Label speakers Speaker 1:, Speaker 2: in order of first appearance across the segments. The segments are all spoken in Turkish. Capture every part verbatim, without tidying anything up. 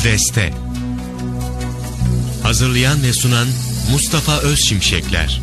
Speaker 1: Güldeste. Hazırlayan ve sunan Mustafa Özşimşekler.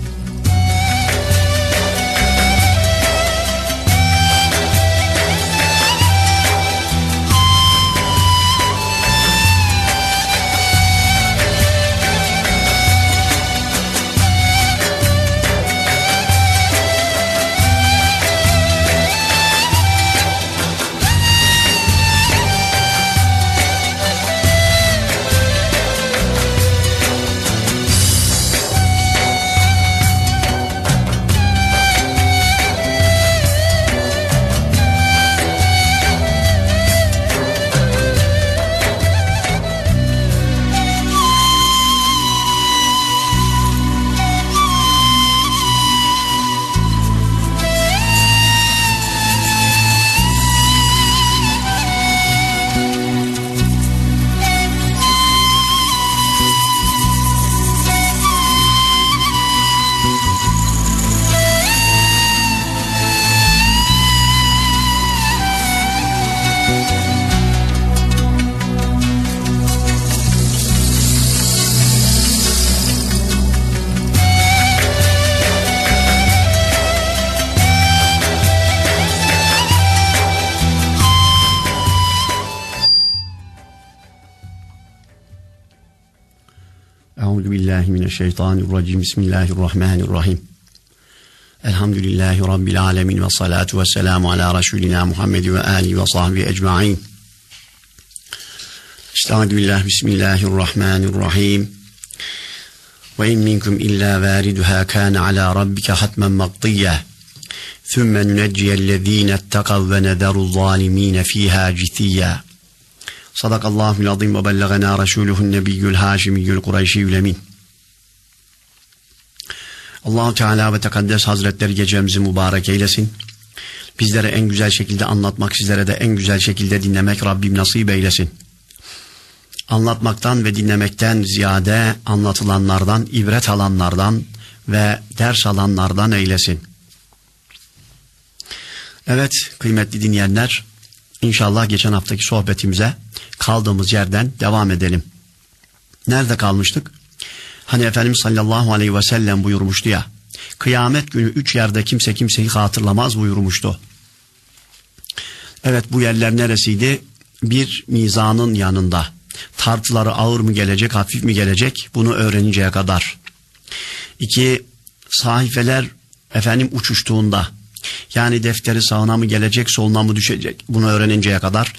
Speaker 2: Euzubillahimineşşeytanirracim. Bismillahirrahmanirrahim. Elhamdülillahi Rabbil alemin ve salatu ve selamu ala Resulina Muhammed ve alihi ve sahbihi ecma'in. Estağfirullah. Bismillahirrahmanirrahim. Ve in minkum illa variduha kana ala rabbike hatmen maqdiyya. Thumma nunejjiyellezine ittekav ve nederu zalimine fiha cithiyya. Sadakallahul azim ve bellagana rasuluhun nebiyyül haşimiyyül kureyşiyyül emin. Allah-u Teala ve Tekaddes Hazretleri gecemizi mübarek eylesin. Bizlere en güzel şekilde anlatmak, sizlere de en güzel şekilde dinlemek Rabbim nasip eylesin. Anlatmaktan ve dinlemekten ziyade anlatılanlardan, ibret alanlardan ve ders alanlardan eylesin. Evet kıymetli dinleyenler, İnşallah geçen haftaki sohbetimize kaldığımız yerden devam edelim. Nerede kalmıştık? Hani Efendimiz sallallahu aleyhi ve sellem buyurmuştu ya, kıyamet günü üç yerde kimse kimseyi hatırlamaz buyurmuştu. Evet, bu yerler neresiydi? Bir, mizanın yanında. Tartıları ağır mı gelecek, hafif mi gelecek? Bunu öğreninceye kadar. İki, sahifeler efendim uçuştuğunda. Yani defteri sağına mı gelecek, soluna mı düşecek? Bunu öğreninceye kadar.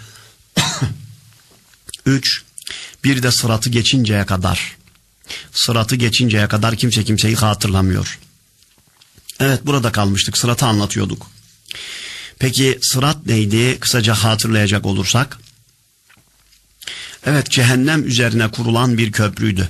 Speaker 2: Üç, bir de sıratı geçinceye kadar. Sıratı geçinceye kadar kimse kimseyi hatırlamıyor. Evet, burada kalmıştık. Sıratı anlatıyorduk. Peki sırat neydi? Kısaca hatırlayacak olursak. Evet, cehennem üzerine kurulan bir köprüydü.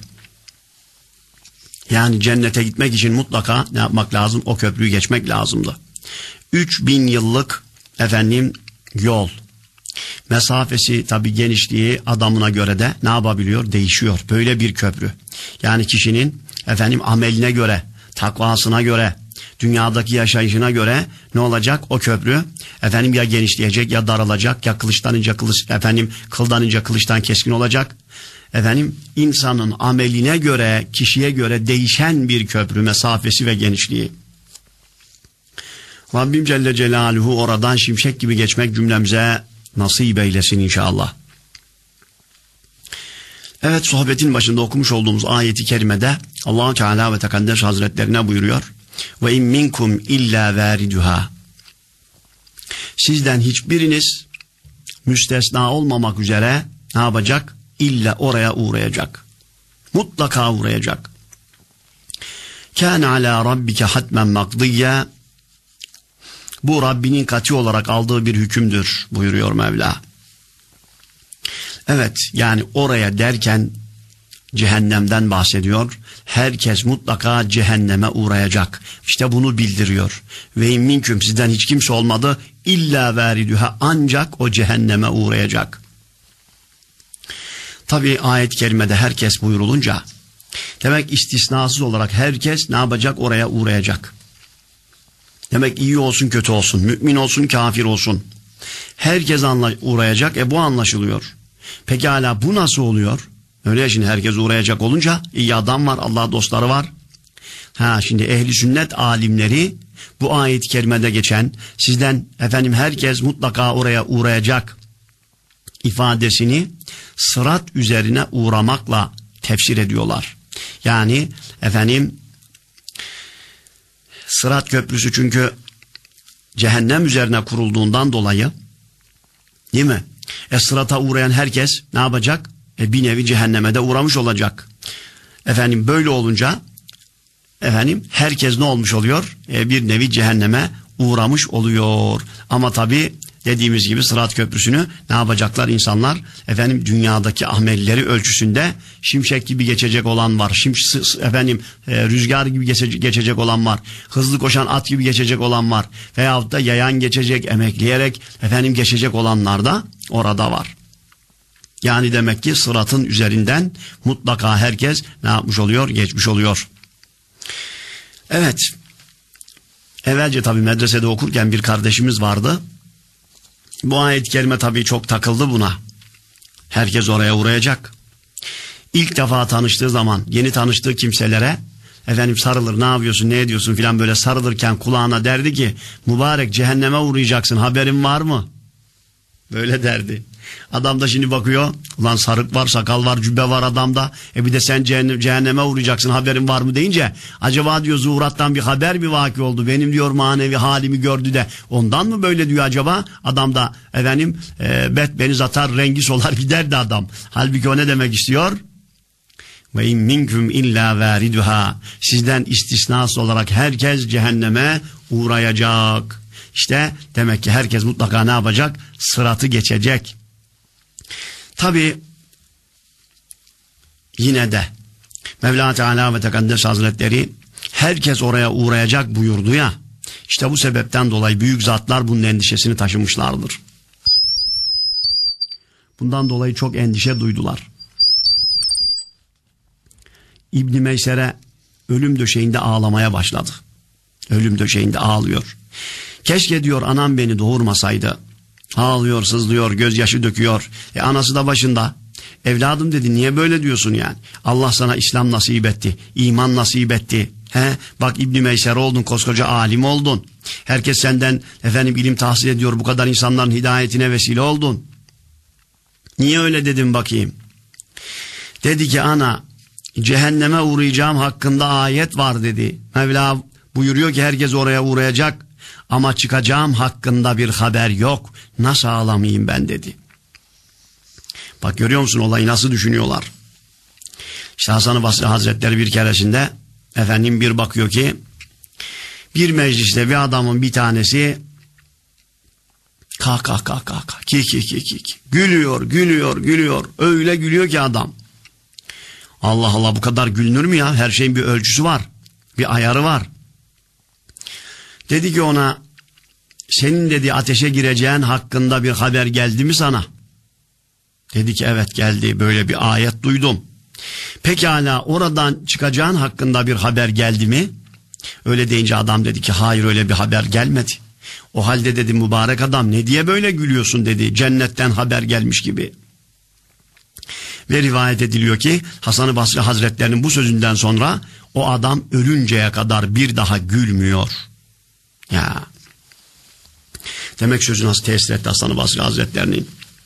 Speaker 2: Yani cennete gitmek için mutlaka ne yapmak lazım? O köprüyü geçmek lazımdı. Üç bin yıllık efendim yol. Mesafesi tabi, genişliği adamına göre de ne yapabiliyor? Değişiyor. Böyle bir köprü. Yani kişinin efendim ameline göre, takvasına göre, dünyadaki yaşayışına göre ne olacak? O köprü efendim ya genişleyecek ya daralacak, ya kılıçtan ince kılıç, efendim kıldan ince kılıçtan keskin olacak. Efendim insanın ameline göre, kişiye göre değişen bir köprü, mesafesi ve genişliği. Rabbim Celle Celaluhu oradan şimşek gibi geçmek cümlemize nasip eylesin inşallah. Evet, sohbetin başında okumuş olduğumuz ayeti kerimede Allah-u Teala ve Tekaddes Hazretlerine buyuruyor. Ve in minkum illa variduha. Sizden hiçbiriniz müstesna olmamak üzere ne yapacak? İlla oraya uğrayacak. Mutlaka uğrayacak. Kâne alâ rabbike hatmen makdiyye. Bu Rabbinin kat'i olarak aldığı bir hükümdür buyuruyor Mevla. Evet, yani oraya derken cehennemden bahsediyor. Herkes mutlaka cehenneme uğrayacak. İşte bunu bildiriyor. Ve in minküm, sizden hiç kimse olmadı. İlla varidüha, ancak o cehenneme uğrayacak. Tabi ayet-i kerimede herkes buyurulunca demek istisnasız olarak herkes ne yapacak? Oraya uğrayacak. Demek iyi olsun kötü olsun, mümin olsun kafir olsun, herkes uğrayacak. E bu anlaşılıyor. Peki hala bu nasıl oluyor? Öyle ya, şimdi herkes uğrayacak olunca iyi adam var, Allah dostları var. Ha şimdi ehli sünnet alimleri bu ayet-i kerimede geçen sizden efendim herkes mutlaka oraya uğrayacak ifadesini sırat üzerine uğramakla tefsir ediyorlar. Yani efendim Sırat Köprüsü çünkü cehennem üzerine kurulduğundan dolayı, değil mi? E sırata uğrayan herkes ne yapacak? E bir nevi cehenneme de uğramış olacak. Efendim böyle olunca efendim herkes ne olmuş oluyor? E bir nevi cehenneme uğramış oluyor. Ama tabi dediğimiz gibi Sırat Köprüsü'nü ne yapacaklar insanlar? Efendim dünyadaki amelleri ölçüsünde şimşek gibi geçecek olan var. Şimş, efendim e, rüzgar gibi geçecek, geçecek olan var. Hızlı koşan at gibi geçecek olan var. Veyahut da yayan geçecek, emekleyerek efendim geçecek olanlar da orada var. Yani demek ki sıratın üzerinden mutlaka herkes ne yapmış oluyor? Geçmiş oluyor. Evet. Evvelce tabi medresede okurken bir kardeşimiz vardı. Bu ayet-i kerime tabii çok takıldı buna. Herkes oraya uğrayacak. İlk defa tanıştığı zaman yeni tanıştığı kimselere efendim sarılır, ne yapıyorsun, ne ediyorsun filan böyle sarılırken kulağına derdi ki mübarek cehenneme uğrayacaksın, haberin var mı? Böyle derdi. Adam da şimdi bakıyor, ulan sarık var, sakal var, cübbe var adamda. E bir de sen cehenneme uğrayacaksın, haberin var mı deyince acaba diyor zuhurattan bir haber mi vaki oldu? Benim diyor manevi halimi gördü de ondan mı böyle diyor acaba? Adam da efendim e, bet beniz atar, rengi solar gider de adam. Halbuki o ne demek istiyor? Ve in minkum illa variduha. Sizden istisnasız olarak herkes cehenneme uğrayacak. İşte demek ki herkes mutlaka ne yapacak? Sıratı geçecek. Tabi yine de Mevla Teala ve Tekaddes Hazretleri herkes oraya uğrayacak buyurdu ya. İşte bu sebepten dolayı büyük zatlar bunun endişesini taşımışlardır. Bundan dolayı çok endişe duydular. İbn Meysere ölüm döşeğinde ağlamaya başladı. Ölüm döşeğinde ağlıyor. Keşke diyor anam beni doğurmasaydı. Ağlıyor, sızlıyor, gözyaşı döküyor. E anası da başında. Evladım dedi, niye böyle diyorsun yani? Allah sana İslam nasip etti, iman nasip etti. He? Bak İbn-i Meyser oldun, koskoca alim oldun. Herkes senden efendim ilim tahsil ediyor, bu kadar insanların hidayetine vesile oldun. Niye öyle dedim bakayım? Dedi ki ana, cehenneme uğrayacağım hakkında ayet var dedi. Mevla buyuruyor ki herkes oraya uğrayacak. Ama çıkacağım hakkında bir haber yok. Nasıl ağlamayayım ben dedi. Bak görüyor musun olayı nasıl düşünüyorlar. İşte Hasan-ı Basri Hazretleri bir keresinde efendim bir bakıyor ki bir mecliste bir adamın bir tanesi kah kah kah kah kah ki ki ki ki ki gülüyor gülüyor gülüyor öyle gülüyor ki adam. Allah Allah, bu kadar gülünür mü ya? Her şeyin bir ölçüsü var, bir ayarı var. Dedi ki ona, senin dedi ateşe gireceğin hakkında bir haber geldi mi sana? Dedi ki evet geldi, böyle bir ayet duydum. Pekala oradan çıkacağın hakkında bir haber geldi mi? Öyle deyince adam dedi ki hayır, öyle bir haber gelmedi. O halde dedi mübarek adam ne diye böyle gülüyorsun dedi, cennetten haber gelmiş gibi. Ve rivayet ediliyor ki Hasan-ı Basri Hazretlerinin bu sözünden sonra o adam ölünceye kadar bir daha gülmüyor. Ya. Demek sözü nasıl tesir etti Hasan-ı Basri Hazretlerinin.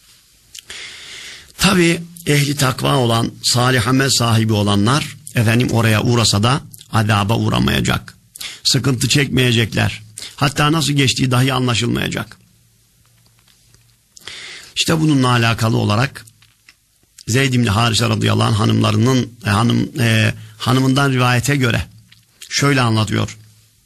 Speaker 2: Tabi ehli takva olan, salih amel sahibi olanlar efendim oraya uğrasa da azaba uğramayacak. Sıkıntı çekmeyecekler. Hatta nasıl geçtiği dahi anlaşılmayacak. İşte bununla alakalı olarak Zeyd ibn Harise radıyallahu anh hanımlarının e, hanım e, hanımından rivayete göre şöyle anlatıyor.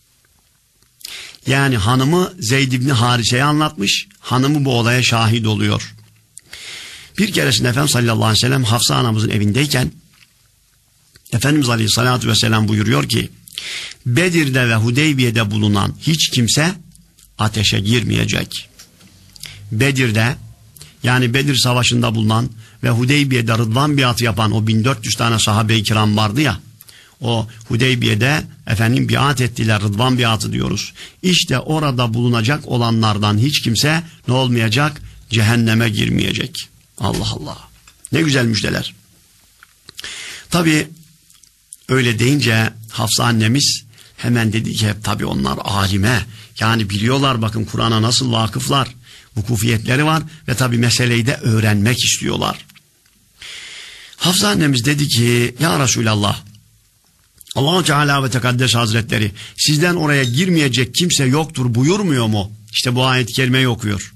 Speaker 2: Yani hanımı Zeyd ibn Harise'ye anlatmış, hanımı bu olaya şahit oluyor. Bir keresinde Efendimiz sallallahu aleyhi ve sellem Hafsa anamızın evindeyken Efendimiz aleyhissalatü vesselam buyuruyor ki Bedir'de ve Hudeybiye'de bulunan hiç kimse ateşe girmeyecek. Bedir'de, yani Bedir Savaşı'nda bulunan ve Hudeybiye'de Rıdvan biatı yapan o bin dört yüz tane sahabe-i kiram vardı ya, o Hudeybiye'de efendim biat ettiler, Rıdvan biatı diyoruz. İşte orada bulunacak olanlardan hiç kimse ne olmayacak? Cehenneme girmeyecek. Allah Allah. Ne güzel müjdeler. Tabii öyle deyince Hafsa annemiz hemen dedi ki tabii onlar alime, yani biliyorlar, bakın Kur'an'a nasıl vakıflar, vukufiyetleri var ve tabii meseleyi de öğrenmek istiyorlar. Hafsa annemiz dedi ki ya Resulallah, Allah-u Teala ve Tekaddes Hazretleri sizden oraya girmeyecek kimse yoktur buyurmuyor mu? İşte bu ayet-i kerimeyi okuyor.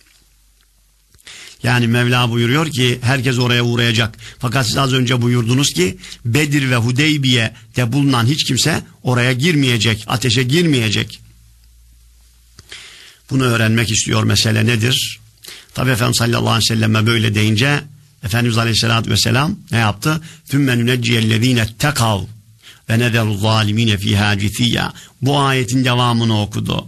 Speaker 2: Yani Mevla buyuruyor ki herkes oraya uğrayacak. Fakat siz az önce buyurdunuz ki Bedir ve Hudeybiye'de bulunan hiç kimse oraya girmeyecek, ateşe girmeyecek. Bunu öğrenmek istiyor, mesele nedir? Tabi Efendimiz sallallahu aleyhi ve selleme böyle deyince Efendimiz aleyhissalatü vesselam ne yaptı? ثُمَّ نُنَجِّيَ الَّذ۪ينَ اتَّقَوْا وَنَذَرُ الظَّالِم۪ينَ ف۪يهَا جِثِيًّا. Bu ayetin devamını okudu.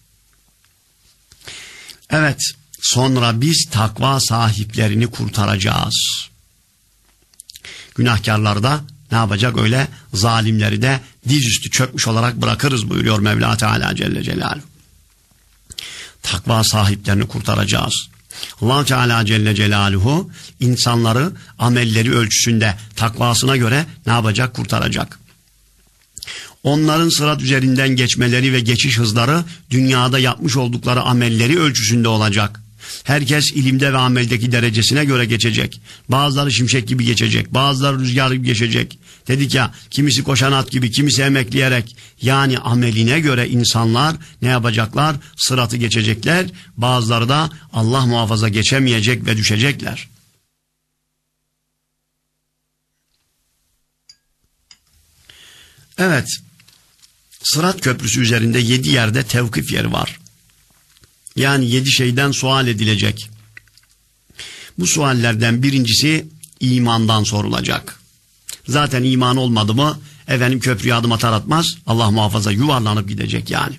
Speaker 2: Evet, sonra biz takva sahiplerini kurtaracağız. Günahkarlar da ne yapacak? Öyle zalimleri de dizüstü çökmüş olarak bırakırız buyuruyor Mevla Teala Celle Celaluhu. Takva sahiplerini kurtaracağız. Allah Teala Celle Celaluhu insanları amelleri ölçüsünde takvasına göre ne yapacak? Kurtaracak. Onların sırat üzerinden geçmeleri ve geçiş hızları dünyada yapmış oldukları amelleri ölçüsünde olacak. Herkes ilimde ve ameldeki derecesine göre geçecek. Bazıları şimşek gibi geçecek, bazıları rüzgar gibi geçecek. Dedik ya, kimisi koşan at gibi, kimisi emekleyerek. Yani ameline göre insanlar ne yapacaklar? Sıratı geçecekler. Bazıları da Allah muhafaza geçemeyecek ve düşecekler. Evet, Sırat Köprüsü üzerinde yedi yerde tevkif yeri var. Yani yedi şeyden sual edilecek. Bu suallerden birincisi imandan sorulacak. Zaten iman olmadı mı efendim köprüye adım atar atmaz Allah muhafaza yuvarlanıp gidecek yani.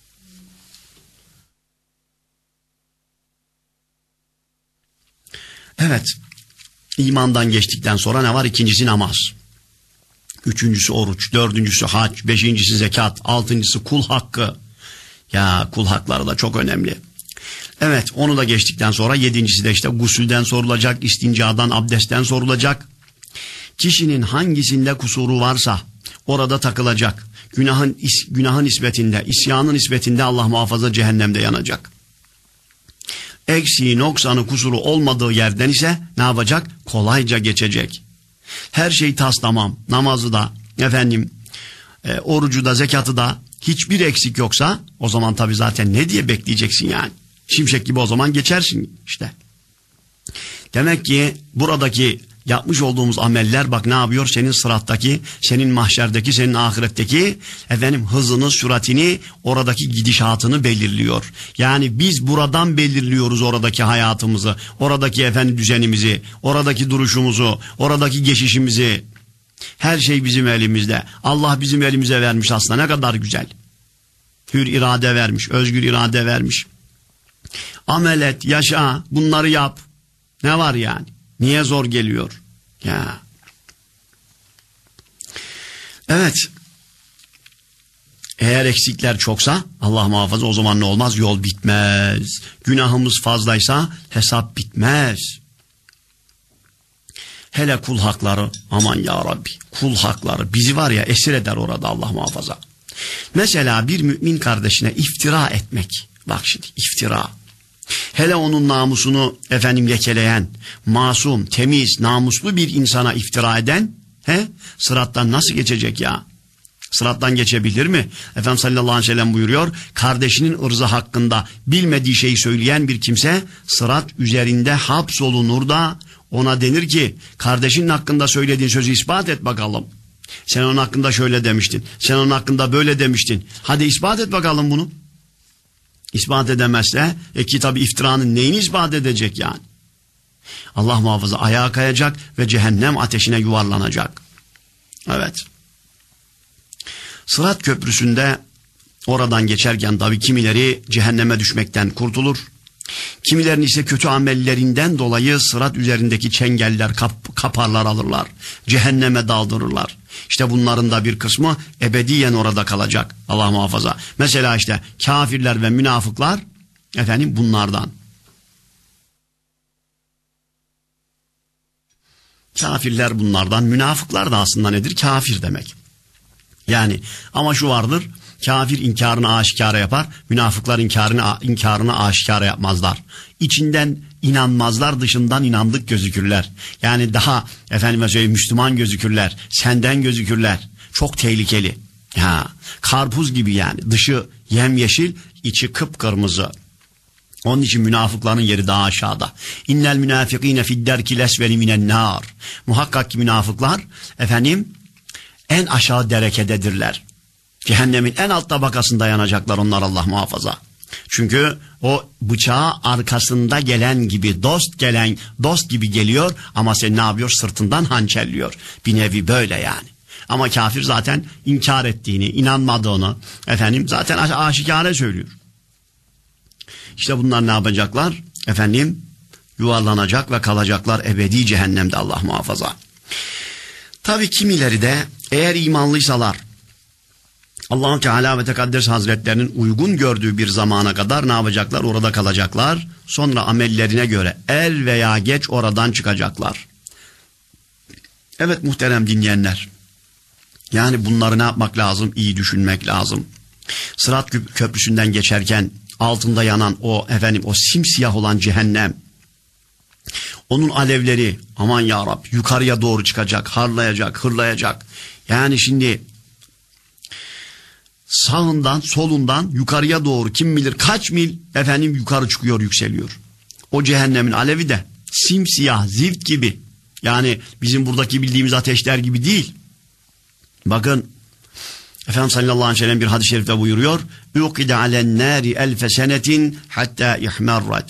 Speaker 2: Evet, imandan geçtikten sonra ne var? İkincisi namaz. Üçüncüsü oruç, dördüncüsü hac, beşincisi zekat, altıncısı kul hakkı. Ya kul hakları da çok önemli. Evet, onu da geçtikten sonra yedincisi de işte gusülden sorulacak, istincadan, abdestten sorulacak. Kişinin hangisinde kusuru varsa orada takılacak. Günahın, is, günahın nispetinde, isyanın nispetinde Allah muhafaza cehennemde yanacak. Eksiği, noksanı, kusuru olmadığı yerden ise ne yapacak? Kolayca geçecek. Her şey tas tamam. Namazı da, efendim, e, orucu da, zekatı da hiçbir eksik yoksa o zaman tabii zaten ne diye bekleyeceksin yani? Şimşek gibi o zaman geçersin işte. Demek ki buradaki yapmış olduğumuz ameller bak ne yapıyor? Senin sırattaki, senin mahşerdeki, senin ahiretteki efendim hızını, süratini, oradaki gidişatını belirliyor. Yani biz buradan belirliyoruz oradaki hayatımızı, oradaki efendim düzenimizi, oradaki duruşumuzu, oradaki geçişimizi. Her şey bizim elimizde. Allah bizim elimize vermiş aslında, ne kadar güzel. Hür irade vermiş, özgür irade vermiş. Amel et, yaşa, bunları yap. Ne var yani? Niye zor geliyor? Ya. Evet. Eğer eksikler çoksa Allah muhafaza o zaman ne olmaz? Yol bitmez. Günahımız fazlaysa hesap bitmez. Hele kul hakları, aman ya Rabbi, kul hakları bizi var ya esir eder orada Allah muhafaza. Mesela bir mümin kardeşine iftira etmek. Bak şimdi iftira. Hele onun namusunu efendim lekeleyen, masum, temiz, namuslu bir insana iftira eden, he, sırattan nasıl geçecek ya? Sırattan geçebilir mi? Efendimiz sallallahu aleyhi ve sellem buyuruyor, kardeşinin ırzı hakkında bilmediği şeyi söyleyen bir kimse sırat üzerinde hapsolunur da ona denir ki kardeşinin hakkında söylediğin sözü ispat et bakalım. Sen onun hakkında şöyle demiştin, sen onun hakkında böyle demiştin. Hadi ispat et bakalım bunu. İspat edemezse e ki tabi iftiranın neyini ispat edecek yani? Allah muhafaza ayağa kayacak ve cehennem ateşine yuvarlanacak. Evet. Sırat köprüsünde oradan geçerken tabi kimileri cehenneme düşmekten kurtulur. Kimilerin ise kötü amellerinden dolayı sırat üzerindeki çengeller, kap, kaparlar alırlar. Cehenneme daldırırlar. İşte bunların da bir kısmı ebediyen orada kalacak. Allah muhafaza. Mesela işte kafirler ve münafıklar efendim bunlardan. Kafirler bunlardan. Münafıklar da aslında nedir? Kafir demek. Yani ama şu vardır. Kafir inkarını aşikara yapar. Münafıklar inkarını, inkarını aşikara yapmazlar. İçinden inanmazlar, dışından inandık gözükürler. Yani daha efendime söyleyeyim Müslüman gözükürler. Senden gözükürler. Çok tehlikeli. Ha, karpuz gibi yani. Dışı yemyeşil, içi kıpkırmızı. Onun için münafıkların yeri daha aşağıda. İnnel münafikine fidderkil esveli minen nar. Muhakkak ki münafıklar efendim en aşağı derekededirler. Cehennemin en alt tabakasında yanacaklar onlar, Allah muhafaza. Çünkü o bıçağı arkasında gelen gibi, dost gelen dost gibi geliyor ama sen ne yapıyor? Sırtından hançerliyor. Bir nevi böyle yani. Ama kafir zaten inkar ettiğini, inanmadığını efendim zaten aşikare söylüyor. İşte bunlar ne yapacaklar? Efendim yuvarlanacak ve kalacaklar ebedi cehennemde, Allah muhafaza. Tabii kimileri de eğer imanlıysalar Allah-u Teala ve Tekaddes Hazretlerinin uygun gördüğü bir zamana kadar ne yapacaklar? Orada kalacaklar. Sonra amellerine göre er veya geç oradan çıkacaklar. Evet muhterem dinleyenler. Yani bunları ne yapmak lazım? İyi düşünmek lazım. Sırat köprüsünden geçerken altında yanan o efendim o simsiyah olan cehennem, onun alevleri aman ya Rab yukarıya doğru çıkacak, harlayacak, hırlayacak. Yani şimdi sağından solundan yukarıya doğru kim bilir kaç mil efendim yukarı çıkıyor, yükseliyor. O cehennemin alevi de simsiyah zift gibi, yani bizim buradaki bildiğimiz ateşler gibi değil. Bakın Efendimiz sallallahu aleyhi ve sellem bir hadis-i şerifte buyuruyor. Uqide alen nari elfe senetin hatta ihmerrat.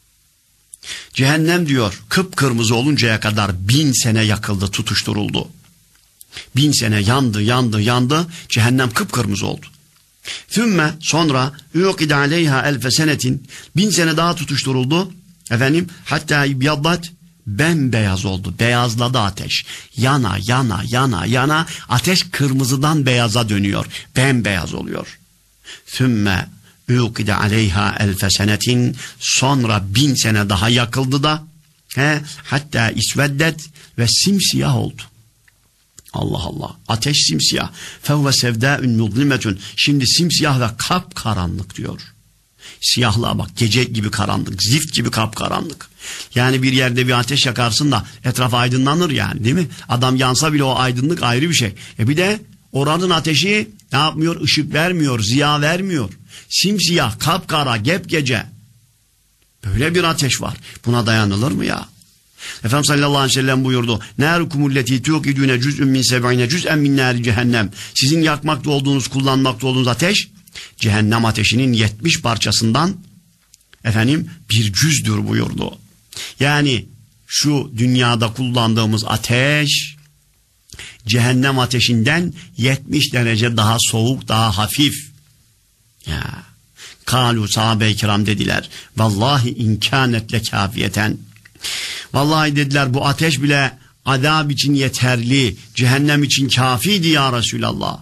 Speaker 2: Cehennem diyor kıpkırmızı oluncaya kadar bin sene yakıldı, tutuşturuldu. Bin sene yandı, yandı, yandı. Cehennem kıpkırmızı oldu. Thümme sonra uqide aleyha elfe senetin, bin sene daha tutuşturuldu. Efendim hatta ibyaddat, bembeyaz oldu. Beyazladı ateş. Yana, yana, yana, yana. Ateş kırmızıdan beyaza dönüyor. Bembeyaz oluyor. Thümme uqide aleyha elfe senetin, sonra bin sene daha yakıldı da he, hatta isveddet ve simsiyah oldu. Allah Allah. Ateş simsiyah. Fevve sevdâün muzlimetun. Şimdi simsiyah ve kapkaranlık diyor. Siyahlığa bak. Gece gibi karanlık. Zift gibi kapkaranlık. Yani bir yerde bir ateş yakarsın da etraf aydınlanır yani, değil mi? Adam yansa bile o aydınlık ayrı bir şey. E bir de oranın ateşi ne yapmıyor? Işık vermiyor, ziya vermiyor. Simsiyah, kapkara, gepgece. Böyle bir ateş var. Buna dayanılır mı ya? Efendimiz sallallahu aleyhi ve sellem buyurdu. Nârukumulleti tuqidûne cüz'ün min seb'ine cüz'en min nâri cehennem. Sizin yakmakta olduğunuz, kullanmakta olduğunuz ateş, cehennem ateşinin yetmiş parçasından efendim bir cüzdür buyurdu. Yani şu dünyada kullandığımız ateş, cehennem ateşinden yetmiş derece daha soğuk, daha hafif. Ya. Kalu sahabe-i kiram dediler. Vallahi inkânet lekâfiyeten. Vallahi dediler bu ateş bile azab için yeterli, cehennem için kafiydi ya Resulallah.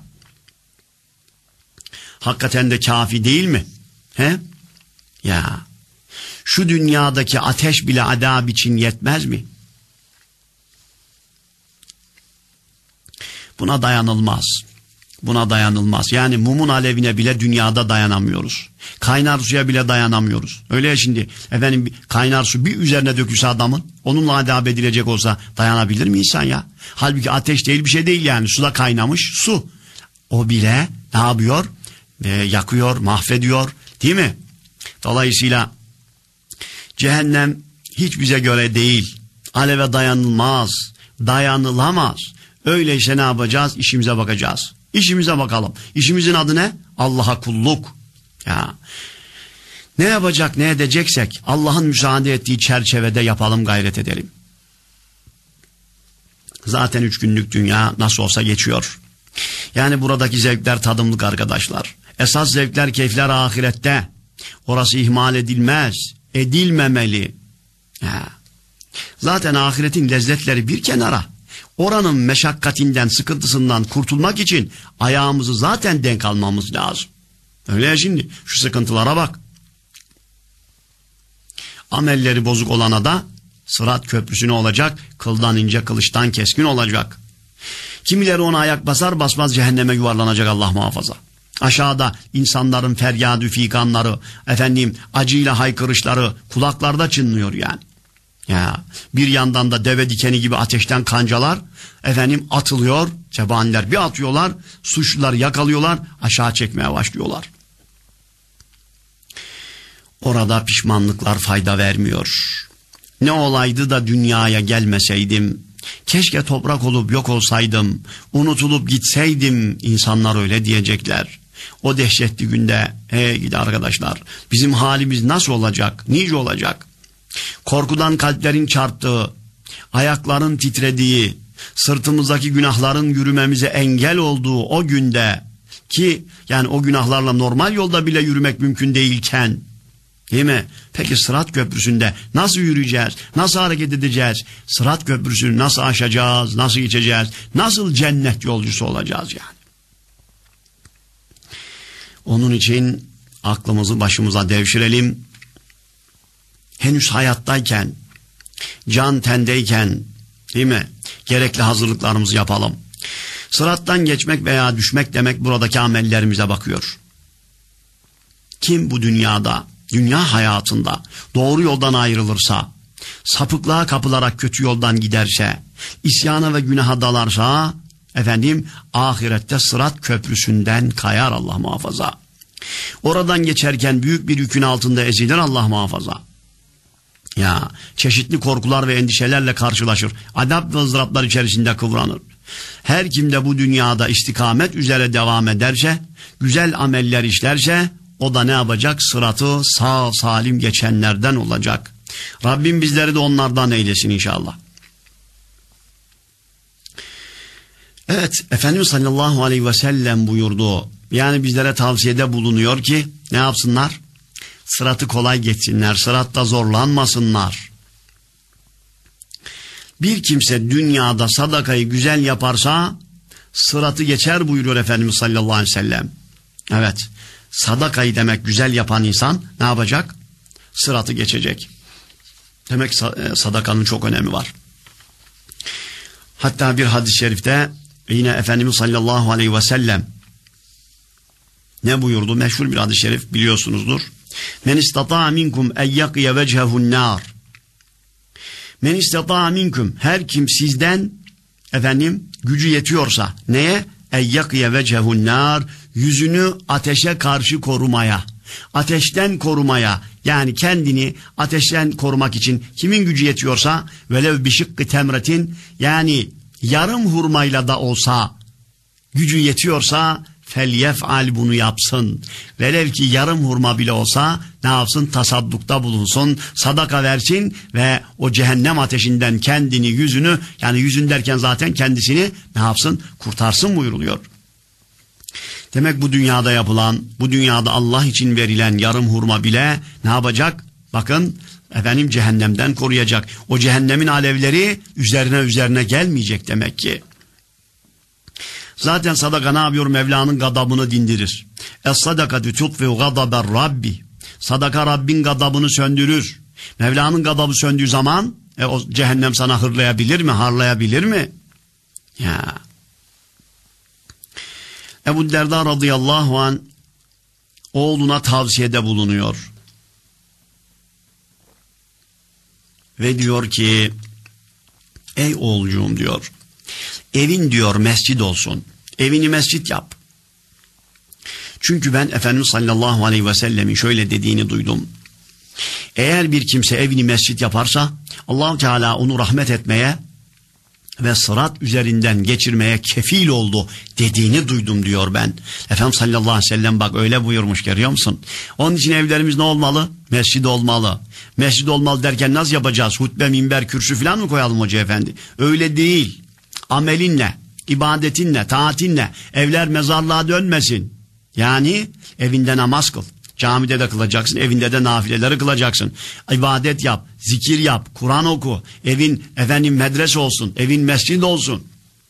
Speaker 2: Hakikaten de kafi değil mi? He? Ya. Şu dünyadaki ateş bile azab için yetmez mi? Buna dayanılmaz. Buna dayanılmaz. Yani mumun alevine bile dünyada dayanamıyoruz. Kaynar suya bile dayanamıyoruz. Öyle ya şimdi efendim kaynar su bir üzerine dökülse adamın, onunla azap edilecek olsa dayanabilir mi insan ya? Halbuki ateş değil, bir şey değil yani. Suda kaynamış su. O bile ne yapıyor? E, yakıyor, mahvediyor. Değil mi? Dolayısıyla cehennem hiç bize göre değil. Aleve dayanılmaz. Dayanılamaz. Öyleyse ne yapacağız? İşimize bakacağız. İşimize bakalım. İşimizin adı ne? Allah'a kulluk. Ya. Ne yapacak, ne edeceksek Allah'ın müsaade ettiği çerçevede yapalım, gayret edelim. Zaten üç günlük dünya nasıl olsa geçiyor. Yani buradaki zevkler tadımlık arkadaşlar. Esas zevkler, keyifler ahirette. Orası ihmal edilmez, edilmemeli. Ya. Zaten ahiretin lezzetleri bir kenara. Oranın meşakkatinden, sıkıntısından kurtulmak için ayağımızı zaten denk almamız lazım. Öyle ya şimdi şu sıkıntılara bak. Amelleri bozuk olana da Sırat köprüsü ne olacak? Kıldan ince, kılıçtan keskin olacak. Kimileri ona ayak basar basmaz cehenneme yuvarlanacak, Allah muhafaza. Aşağıda insanların feryadü figanları, efendim acıyla haykırışları kulaklarda çınlıyor yani. Ya bir yandan da deve dikeni gibi ateşten kancalar efendim atılıyor, zebaniler bir atıyorlar, suçluları yakalıyorlar, aşağı çekmeye başlıyorlar. Orada pişmanlıklar fayda vermiyor. Ne olaydı da dünyaya gelmeseydim, keşke toprak olup yok olsaydım, unutulup gitseydim, insanlar öyle diyecekler. O dehşetli günde hey gidi arkadaşlar, bizim halimiz nasıl olacak, nice olacak? Korkudan kalplerin çarptığı, ayakların titrediği, sırtımızdaki günahların yürümemize engel olduğu o günde, ki yani o günahlarla normal yolda bile yürümek mümkün değilken, değil mi? Peki Sırat Köprüsü'nde nasıl yürüyeceğiz? Nasıl hareket edeceğiz? Sırat Köprüsü'nü nasıl aşacağız? Nasıl geçeceğiz? Nasıl cennet yolcusu olacağız yani? Onun için aklımızı başımıza devşirelim. Henüz hayattayken, can tendeyken, değil mi? Gerekli hazırlıklarımızı yapalım. Sırattan geçmek veya düşmek demek buradaki amellerimize bakıyor. Kim bu dünyada, dünya hayatında doğru yoldan ayrılırsa, sapıklığa kapılarak kötü yoldan giderse, isyana ve günaha dalarsa, efendim ahirette Sırat Köprüsü'nden kayar, Allah muhafaza. Oradan geçerken büyük bir yükün altında ezilir, Allah muhafaza. Ya çeşitli korkular ve endişelerle karşılaşır. Adab ve ızdıraplar içerisinde kıvranır. Her kim de bu dünyada istikamet üzere devam ederse, güzel ameller işlerse, o da ne yapacak? Sıratı sağ salim geçenlerden olacak. Rabbim bizleri de onlardan eylesin inşallah. Evet, Efendimiz sallallahu aleyhi ve sellem buyurdu. Yani bizlere tavsiyede bulunuyor ki ne yapsınlar? Sıratı kolay geçsinler, sıratta zorlanmasınlar. Bir kimse dünyada sadakayı güzel yaparsa sıratı geçer buyuruyor Efendimiz sallallahu aleyhi ve sellem. Evet, sadakayı demek güzel yapan insan ne yapacak? Sıratı geçecek. Demek sadakanın çok önemi var. Hatta bir hadis-i şerifte yine Efendimiz sallallahu aleyhi ve sellem ne buyurdu? Meşhur bir hadis-i şerif, biliyorsunuzdur. Men istata'a minkum en yaqiye vechehun nar. Men istata'a minkum, her kim sizden efendim gücü yetiyorsa neye? En yaqiye vechehun nar, yüzünü ateşe karşı korumaya, ateşten korumaya, yani kendini ateşten korumak için kimin gücü yetiyorsa, velev bişikki temretin, yani yarım hurmayla da olsa gücü yetiyorsa felyef'al, bunu yapsın. Velev ki yarım hurma bile olsa ne yapsın? Tasaddukta bulunsun, sadaka versin ve o cehennem ateşinden kendini, yüzünü, yani yüzün derken zaten kendisini ne yapsın? Kurtarsın buyuruluyor. Demek bu dünyada yapılan, bu dünyada Allah için verilen yarım hurma bile ne yapacak? Bakın efendim cehennemden koruyacak. O cehennemin alevleri üzerine üzerine gelmeyecek demek ki. Zaten sadaka ne yapıyor? Mevla'nın gadabını dindirir. Es-sadakatü tutfi'u gadaber Rabbi. Sadaka Rabbin gadabını söndürür. Mevla'nın gadabı söndüğü zaman e, o cehennem sana hırlayabilir mi? Harlayabilir mi? Ya. Ebu Derda radıyallahu anh oğluna tavsiyede bulunuyor. Ve diyor ki, ey oğulcuğum diyor, evin diyor mescid olsun. Evini mescit yap. Çünkü ben Efendimiz sallallahu aleyhi ve sellemin şöyle dediğini duydum. Eğer bir kimse evini mescit yaparsa Allah-u Teala onu rahmet etmeye ve sırat üzerinden geçirmeye kefil oldu dediğini duydum diyor ben. Efendimiz sallallahu aleyhi ve sellem bak öyle buyurmuş, görüyor musun? Onun için evlerimiz ne olmalı? Mescid olmalı. Mescid olmalı derken nasıl yapacağız? Hutbe, minber, kürsü falan mı koyalım hoca efendi? Öyle değil. Amelinle, ibadetinle, taatinle evler mezarlığa dönmesin. Yani evinde namaz kıl. Camide de kılacaksın, evinde de nafileleri kılacaksın. İbadet yap, zikir yap, Kur'an oku. Evin efendim medrese olsun, evin mescid olsun.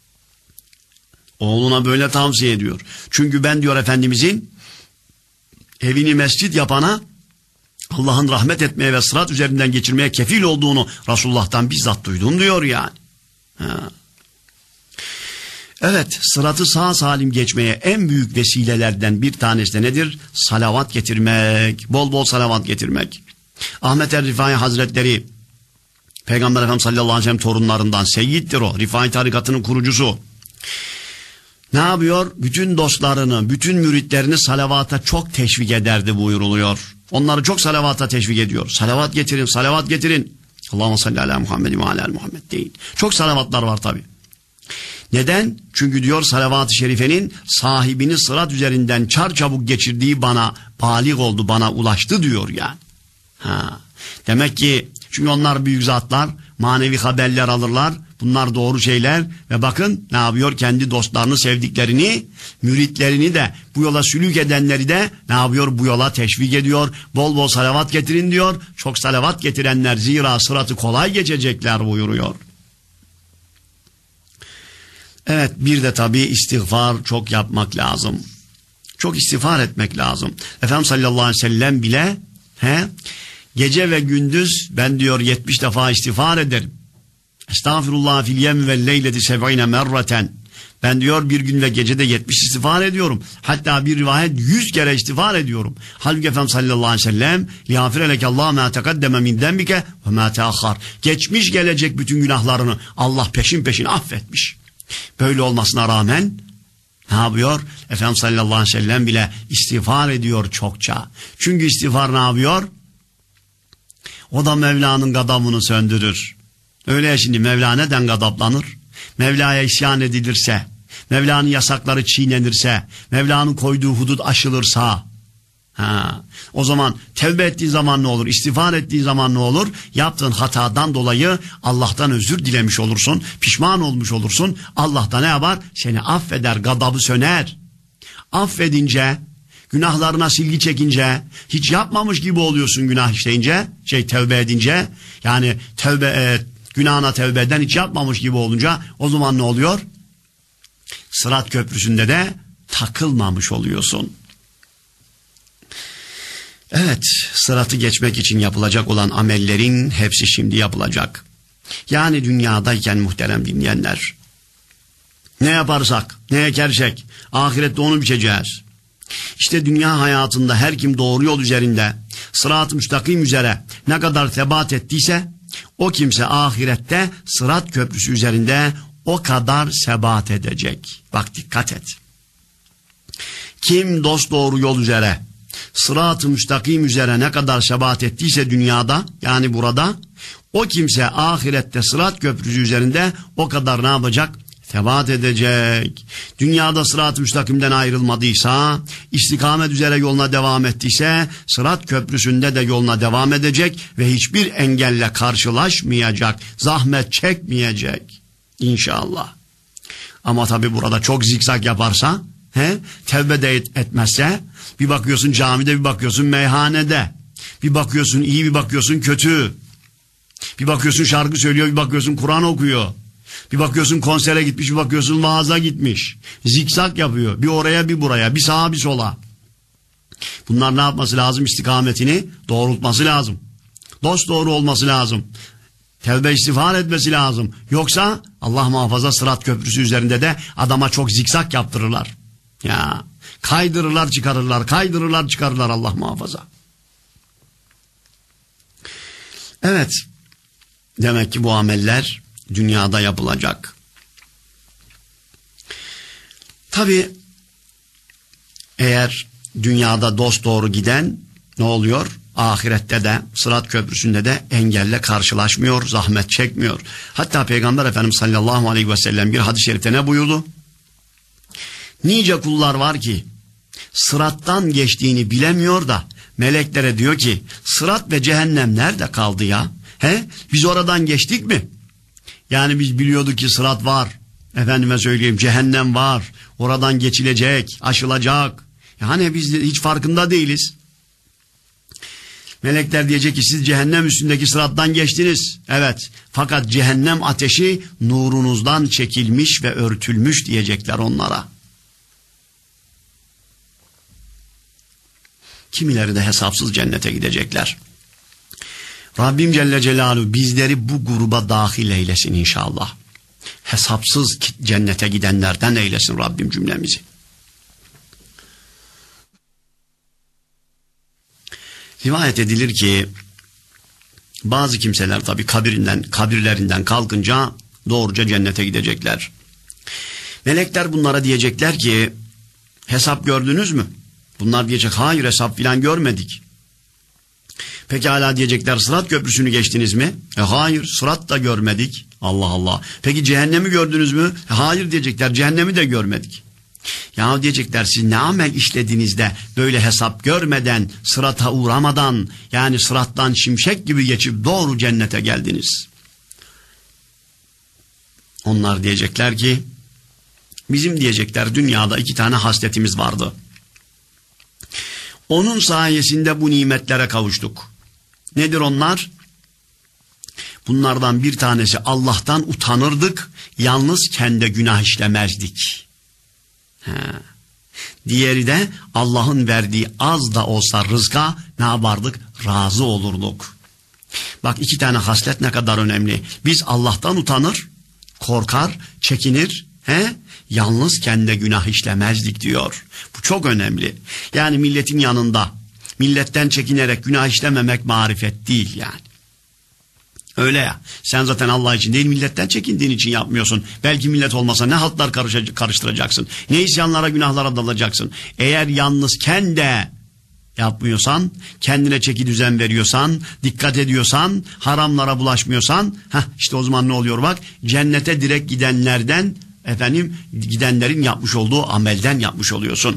Speaker 2: Oğluna böyle tavsiye ediyor. Çünkü ben diyor Efendimizin evini mescid yapana Allah'ın rahmet etmeye ve sırat üzerinden geçirmeye kefil olduğunu Resulullah'tan bizzat duydum diyor yani. Ha. Evet, sıratı sağ salim geçmeye en büyük vesilelerden bir tanesi de nedir? Salavat getirmek, bol bol salavat getirmek. Ahmet er-Rifai Hazretleri, Peygamber Efendimiz sallallahu aleyhi ve sellem torunlarından Seyyid'dir o, Rifai tarikatının kurucusu. Ne yapıyor? Bütün dostlarını, bütün müritlerini salavata çok teşvik ederdi buyuruluyor. Onları çok salavata teşvik ediyor. Salavat getirin, salavat getirin. Allahümme salli ala Muhammedin ve ala Muhammed deyin. Çok salavatlar var tabi. Neden? Çünkü diyor salavat-ı şerifenin sahibini sırat üzerinden çarçabuk geçirdiği bana balik oldu, bana ulaştı diyor yani. Ha. Demek ki çünkü onlar büyük zatlar, manevi haberler alırlar. Bunlar doğru şeyler ve bakın ne yapıyor? Kendi dostlarını, sevdiklerini, müritlerini de, bu yola sülük edenleri de ne yapıyor? Bu yola teşvik ediyor. Bol bol salavat getirin diyor. Çok salavat getirenler zira sıratı kolay geçecekler buyuruyor. Evet, bir de tabii istiğfar çok yapmak lazım. Çok istiğfar etmek lazım. Efendimiz sallallahu aleyhi ve sellem bile he, gece ve gündüz ben diyor yetmiş defa istiğfar ederim. Estağfirullah fil yem ve leyleti seb'ine merraten. Ben diyor bir gün ve gecede yetmiş istiğfar ediyorum. Hatta bir rivayet yüz kere istiğfar ediyorum. Halbuki Efendimiz sallallahu aleyhi ve sellem liyafire lekallah ma tekaddeme min dembike ve ma teahhar. Geçmiş gelecek bütün günahlarını Allah peşin peşin affetmiş. Böyle olmasına rağmen ne yapıyor? Efendimiz sallallahu aleyhi ve sellem bile istiğfar ediyor çokça. Çünkü istiğfar ne yapıyor? O da Mevla'nın gadabını söndürür. Öyle ya, şimdi Mevla neden gadaplanır? Mevla'ya isyan edilirse, Mevla'nın yasakları çiğnenirse, Mevla'nın koyduğu hudut aşılırsa, ha, o zaman tevbe ettiğin zaman ne olur? İstiğfar ettiğin zaman ne olur? Yaptığın hatadan dolayı Allah'tan özür dilemiş olursun, pişman olmuş olursun. Allah da ne yapar? Seni affeder, gadabı söner. Affedince, günahlarına silgi çekince, hiç yapmamış gibi oluyorsun günah işleyince, şey tevbe edince, yani tevbe et, günahına tevbe eden hiç yapmamış gibi olunca o zaman ne oluyor? Sırat köprüsünde de takılmamış oluyorsun. Evet, sıratı geçmek için yapılacak olan amellerin hepsi şimdi yapılacak. Yani dünyadayken muhterem dinleyenler, ne yaparsak, ne ekersek, ahirette onu biçeceğiz. İşte dünya hayatında her kim doğru yol üzerinde, sırat-ı müstakim üzere ne kadar tebat ettiyse, o kimse ahirette sırat köprüsü üzerinde o kadar sebat edecek. Bak dikkat et. Kim dosdoğru yol üzere, sırat-ı müstakim üzere ne kadar sebat ettiyse dünyada, yani burada, o kimse ahirette sırat köprüsü üzerinde o kadar ne yapacak? Sebat edecek. Dünyada sırat-ı müstakimden ayrılmadıysa, istikamet üzere yoluna devam ettiyse, sırat köprüsünde de yoluna devam edecek ve hiçbir engelle karşılaşmayacak, zahmet çekmeyecek. İnşallah. Ama tabi burada çok zikzak yaparsa, he, tevbe de et, etmezse, bir bakıyorsun camide, bir bakıyorsun meyhanede, bir bakıyorsun iyi, bir bakıyorsun kötü, bir bakıyorsun şarkı söylüyor, bir bakıyorsun Kur'an okuyor. Bir bakıyorsun konsere gitmiş, bir bakıyorsun vaaza gitmiş. Zikzak yapıyor. Bir oraya bir buraya, bir sağa bir sola. Bunlar ne yapması lazım? İstikametini doğrultması lazım. Dosdoğru olması lazım. Tevbe istiğfar etmesi lazım. Yoksa Allah muhafaza sırat köprüsü üzerinde de adama çok zikzak yaptırırlar. Ya kaydırırlar çıkarırlar, kaydırırlar çıkarırlar Allah muhafaza. Evet. Demek ki bu ameller dünyada yapılacak. Tabi eğer dünyada dosdoğru giden ne oluyor? Ahirette de sırat köprüsünde de engelle karşılaşmıyor, zahmet çekmiyor. Hatta Peygamber Efendimiz sallallahu aleyhi ve sellem bir hadis-i şerifte ne buyurdu? Nice kullar var ki sırattan geçtiğini bilemiyor da meleklere diyor ki sırat ve cehennem nerede kaldı ya? He? Biz oradan geçtik mi? Yani biz biliyorduk ki sırat var. Efendime söyleyeyim cehennem var. Oradan geçilecek, aşılacak. Yani biz hiç farkında değiliz. Melekler diyecek ki siz cehennem üstündeki sırattan geçtiniz. Evet. Fakat cehennem ateşi nurunuzdan çekilmiş ve örtülmüş diyecekler onlara. kimileri de hesapsız cennete gidecekler. Rabbim Celle Celaluhu bizleri bu gruba dahil eylesin inşallah. Hesapsız cennete gidenlerden eylesin Rabbim cümlemizi. Rivayet edilir ki bazı kimseler tabi kabirinden, kabirlerinden kalkınca doğruca cennete gidecekler. Melekler bunlara diyecekler ki hesap gördünüz mü? Bunlar diyecek hayır hesap filan görmedik. Pekala diyecekler Sırat Köprüsü'nü geçtiniz mi? E hayır Sırat da görmedik. Allah Allah. Peki cehennemi gördünüz mü? E hayır diyecekler cehennemi de görmedik. Ya diyecekler siz ne amel işlediniz de böyle hesap görmeden, sırata uğramadan, yani sırattan şimşek gibi geçip doğru cennete geldiniz. Onlar diyecekler ki bizim diyecekler dünyada iki tane hasletimiz vardı. Onun sayesinde bu nimetlere kavuştuk. Nedir onlar? Bunlardan bir tanesi Allah'tan utanırdık, yalnızken de günah işlemezdik. He. Diğeri de Allah'ın verdiği az da olsa rızka ne yapardık? Razı olurduk. Bak iki tane haslet ne kadar önemli. Biz Allah'tan utanır, korkar, çekinir, he? Yalnızken de günah işlemezdik diyor. Bu çok önemli. Yani milletin yanında, milletten çekinerek günah işlememek marifet değil yani. Öyle ya. Sen zaten Allah için değil milletten çekindiğin için yapmıyorsun. Belki millet olmasa ne haltlar karıştıracaksın. Ne isyanlara günahlara dalacaksın. Eğer yalnızken de yapmıyorsan, kendine çeki düzen veriyorsan, dikkat ediyorsan, haramlara bulaşmıyorsan, heh, işte o zaman ne oluyor bak? Cennete direkt gidenlerden, efendim gidenlerin yapmış olduğu amelden yapmış oluyorsun.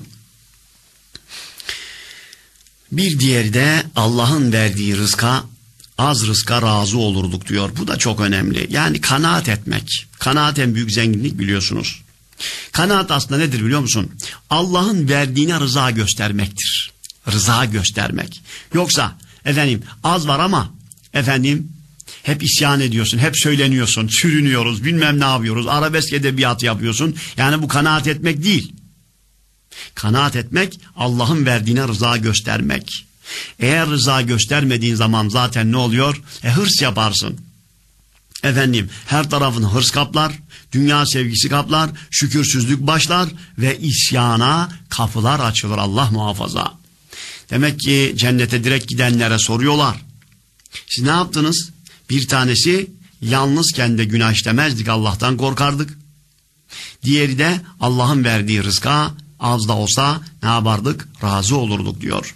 Speaker 2: Bir diğeri de Allah'ın verdiği rızka, az rızka razı olurduk diyor. Bu da çok önemli. Yani kanaat etmek. Kanaat en büyük zenginlik biliyorsunuz. Kanaat aslında nedir biliyor musun? Allah'ın verdiğine rıza göstermektir. Rıza göstermek. Yoksa efendim az var ama efendim hep isyan ediyorsun, hep söyleniyorsun, sürünüyoruz, bilmem ne yapıyoruz, arabesk edebiyatı yapıyorsun. Yani bu kanaat etmek değil. Kanaat etmek Allah'ın verdiğine rıza göstermek. Eğer rıza göstermediğin zaman zaten ne oluyor? E hırs yaparsın. Efendim her tarafını hırs kaplar, dünya sevgisi kaplar, şükürsüzlük başlar ve isyana kapılar açılır, Allah muhafaza. Demek ki cennete direkt gidenlere soruyorlar. Siz ne yaptınız? Bir tanesi yalnızken de günah işlemezdik, Allah'tan korkardık. Diğeri de Allah'ın verdiği rızka az da olsa ne yapardık? Razı olurduk diyor.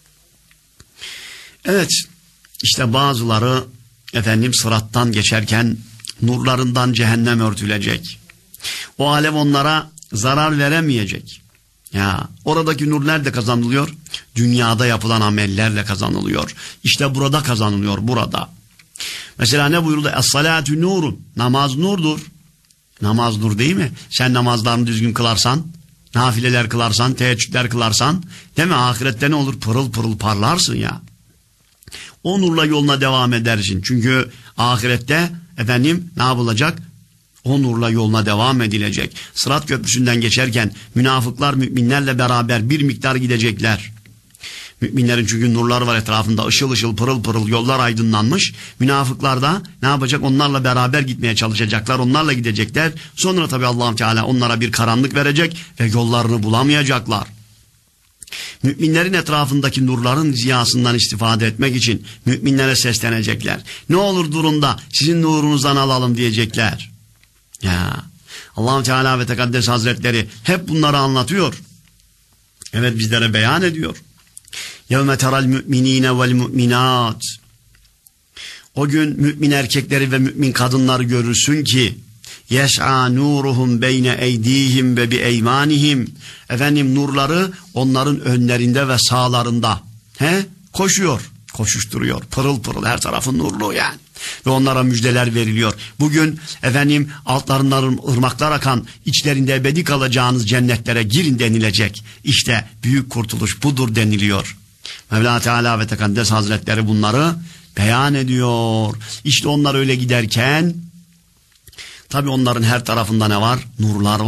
Speaker 2: Evet, işte bazıları efendim sırattan geçerken nurlarından cehennem örtülecek. O alev onlara zarar veremeyecek. Ya oradaki nur nerede kazanılıyor? Dünyada yapılan amellerle kazanılıyor. İşte burada kazanılıyor, burada. Mesela ne buyurdu? Es-salatu nurun. Namaz nurdur. Namaz nur değil mi? Sen namazlarını düzgün kılarsan, nafileler kılarsan, teheccüdler kılarsan, değil mi? Ahirette ne olur? Pırıl pırıl parlarsın ya. O nurla yoluna devam edersin. Çünkü ahirette efendim ne yapılacak? O nurla yoluna devam edilecek. Sırat Köprüsü'nden geçerken münafıklar müminlerle beraber bir miktar gidecekler. Müminlerin çünkü nurlar var etrafında, ışıl ışıl pırıl pırıl yollar aydınlanmış. Münafıklar da ne yapacak? Onlarla beraber gitmeye çalışacaklar. Onlarla gidecekler. Sonra tabii Allah Teala onlara bir karanlık verecek ve yollarını bulamayacaklar. Müminlerin etrafındaki nurların ziyasından istifade etmek için müminlere seslenecekler. Ne olur durun da sizin nurunuzdan alalım diyecekler. Ya Allah Teala ve Tekaddes Hazretleri hep bunları anlatıyor. Evet, bizlere beyan ediyor. يَوْمَ تَرَى الْمُؤْمِن۪ينَ وَالْمُؤْمِنَاتِ O gün mümin erkekleri ve mümin kadınları görürsün ki يَشْعَى نُورُهُمْ بَيْنَ اَيْد۪يهِمْ وَبِاَيْمَانِهِمْ Efendim nurları onların önlerinde ve sağlarında he? Koşuyor, koşuşturuyor. Pırıl pırıl her tarafın nurlu yani. Ve onlara müjdeler veriliyor. Bugün efendim altlarından ırmaklar akan, içlerinde ebedi kalacağınız cennetlere girin denilecek. İşte büyük kurtuluş budur deniliyor. Mevla Teala ve Tekaddes Hazretleri bunları beyan ediyor. İşte onlar öyle giderken tabi onların her tarafında ne var? Nurlar var,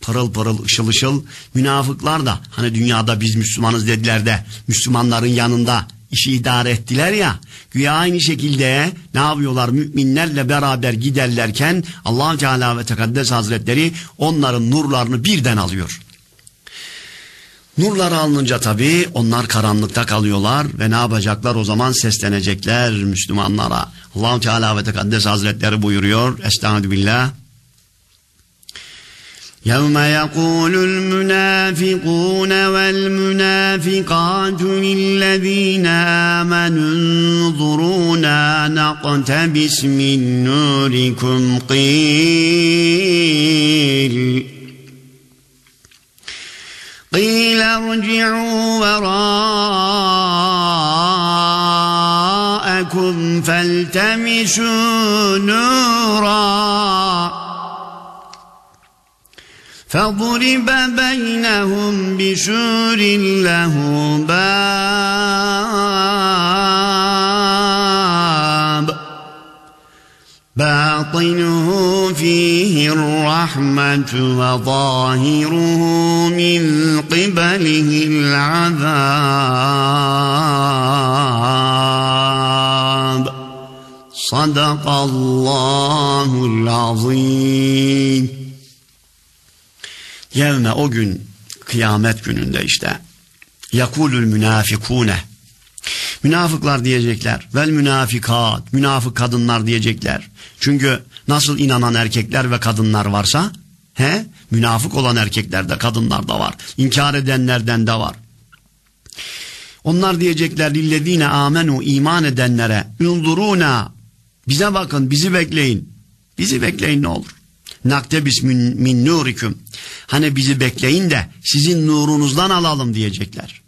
Speaker 2: pırıl pırıl, ışıl ışıl. Münafıklar da hani dünyada biz Müslümanız dediler de Müslümanların yanında işi idare ettiler ya, güya aynı şekilde ne yapıyorlar? Müminlerle beraber giderlerken Allah Teala ve Tekaddes Hazretleri onların nurlarını birden alıyor. Nurları alınınca tabii onlar karanlıkta kalıyorlar ve ne yapacaklar? O zaman seslenecekler Müslümanlara. Allah Teala ve Tekaddes Hazretleri buyuruyor. Estağfirullah. يَوْمَ يَقُولُ الْمُنَافِقُونَ وَالْمُنَافِقَاتُ لِلَّذ۪ينَ آمَنُوا انظُرُونَا نَقْتَبِسْ مِنْ نُورِكُمْ قِيلَ قِيلَ ارْجِعُوا وَرَاءَكُمْ فَالْتَمِسُوا نُورًا فَضُرِبَ بَيْنَهُمْ بِسُورٍ لَهُ بَابٌ بَاطِنُهُ فِيهِ الرَّحْمَةُ وَظَاهِرُهُ مِنْ قِبَلِهِ الْعَذَابُ صَدَقَ اللّٰهُ الْعَظِيمُ. Yevme, o gün, kıyamet gününde işte, yakulul münafikune, münafıklar diyecekler, vel münafikat, münafık kadınlar diyecekler. Çünkü nasıl inanan erkekler ve kadınlar varsa, he, münafık olan erkekler de kadınlar da var, inkar edenlerden de var. Onlar diyecekler lillezine amenu, iman edenlere, ünzuruna, bize bakın, bizi bekleyin, bizi bekleyin ne olur. Naktebis min, min nurikum, hani bizi bekleyin de sizin nurunuzdan alalım diyecekler.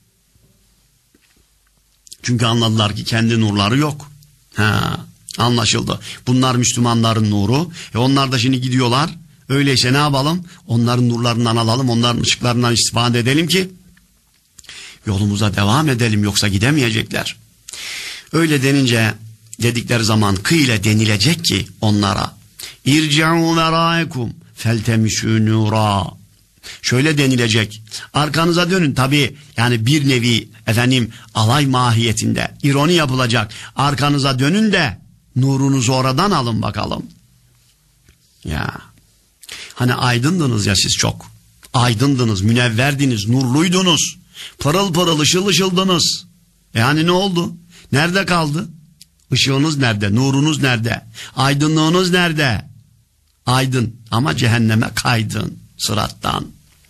Speaker 2: Çünkü anladılar ki kendi nurları yok. Ha, anlaşıldı. Bunlar Müslümanların nuru. E onlar da şimdi gidiyorlar. Öyleyse ne yapalım? Onların nurlarından alalım, onların ışıklarından istifade edelim ki yolumuza devam edelim, yoksa gidemeyecekler. Öyle denince, dedikleri zaman kıyle denilecek ki onlara, İrci'u verâekum feltemisû nûrâ. Şöyle denilecek, arkanıza dönün. Tabi yani bir nevi efendim alay mahiyetinde ironi yapılacak. Arkanıza dönün de nurunuzu oradan alın bakalım. Ya hani aydındınız ya siz, çok aydındınız, münevverdiniz, nurluydunuz, pırıl pırıl ışıl ışıldınız. Yani ne oldu? Nerede kaldı? Işığınız nerede? Nurunuz nerede? Aydınlığınız nerede? Aydın ama cehenneme kaydın sırattan.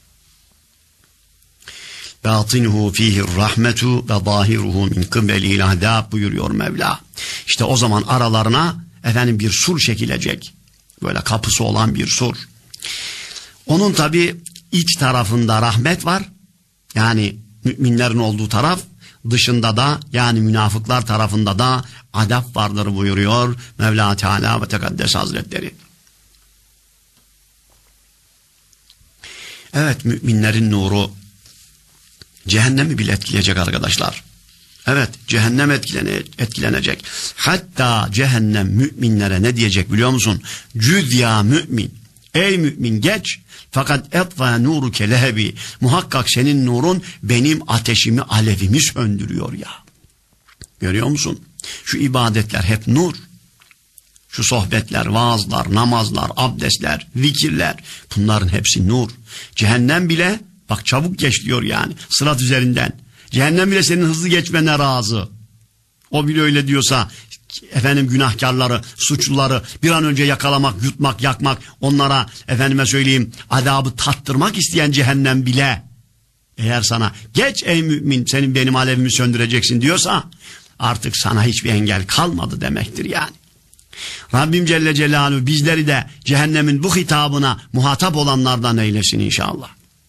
Speaker 2: Batinuhu fihi rahmetu ve zahiruhu min kıbelil azab buyuruyor Mevla. İşte o zaman aralarına efendim bir sur çekilecek. Böyle kapısı olan bir sur. Onun tabi iç tarafında rahmet var. Yani müminlerin olduğu taraf, dışında da yani münafıklar tarafında da azap vardır buyuruyor Mevla Teala ve Tekaddes Hazretleri. Evet, müminlerin nuru cehennemi bile etkileyecek arkadaşlar. Evet, cehennem etkilene, etkilenecek. Hatta cehennem müminlere ne diyecek biliyor musun? Cüz ya mümin. Ey mümin geç. Fakat etfa nuruke lehebi. Muhakkak senin nurun benim ateşimi, alevimi söndürüyor ya. Görüyor musun? Şu ibadetler hep nur. Şu sohbetler, vaazlar, namazlar, abdestler, zikirler, bunların hepsi nur. Cehennem bile bak çabuk geç diyor yani sırat üzerinden. Cehennem bile senin hızlı geçmene razı. O bile öyle diyorsa efendim günahkarları, suçluları bir an önce yakalamak, yutmak, yakmak, onlara efendime söyleyeyim azabı tattırmak isteyen cehennem bile eğer sana geç ey mümin senin benim alevimi söndüreceksin diyorsa artık sana hiçbir engel kalmadı demektir yani. Rabbim Celle Celaluhu bizleri de cehennemin bu hitabına muhatap olanlardan eylesin inşallah.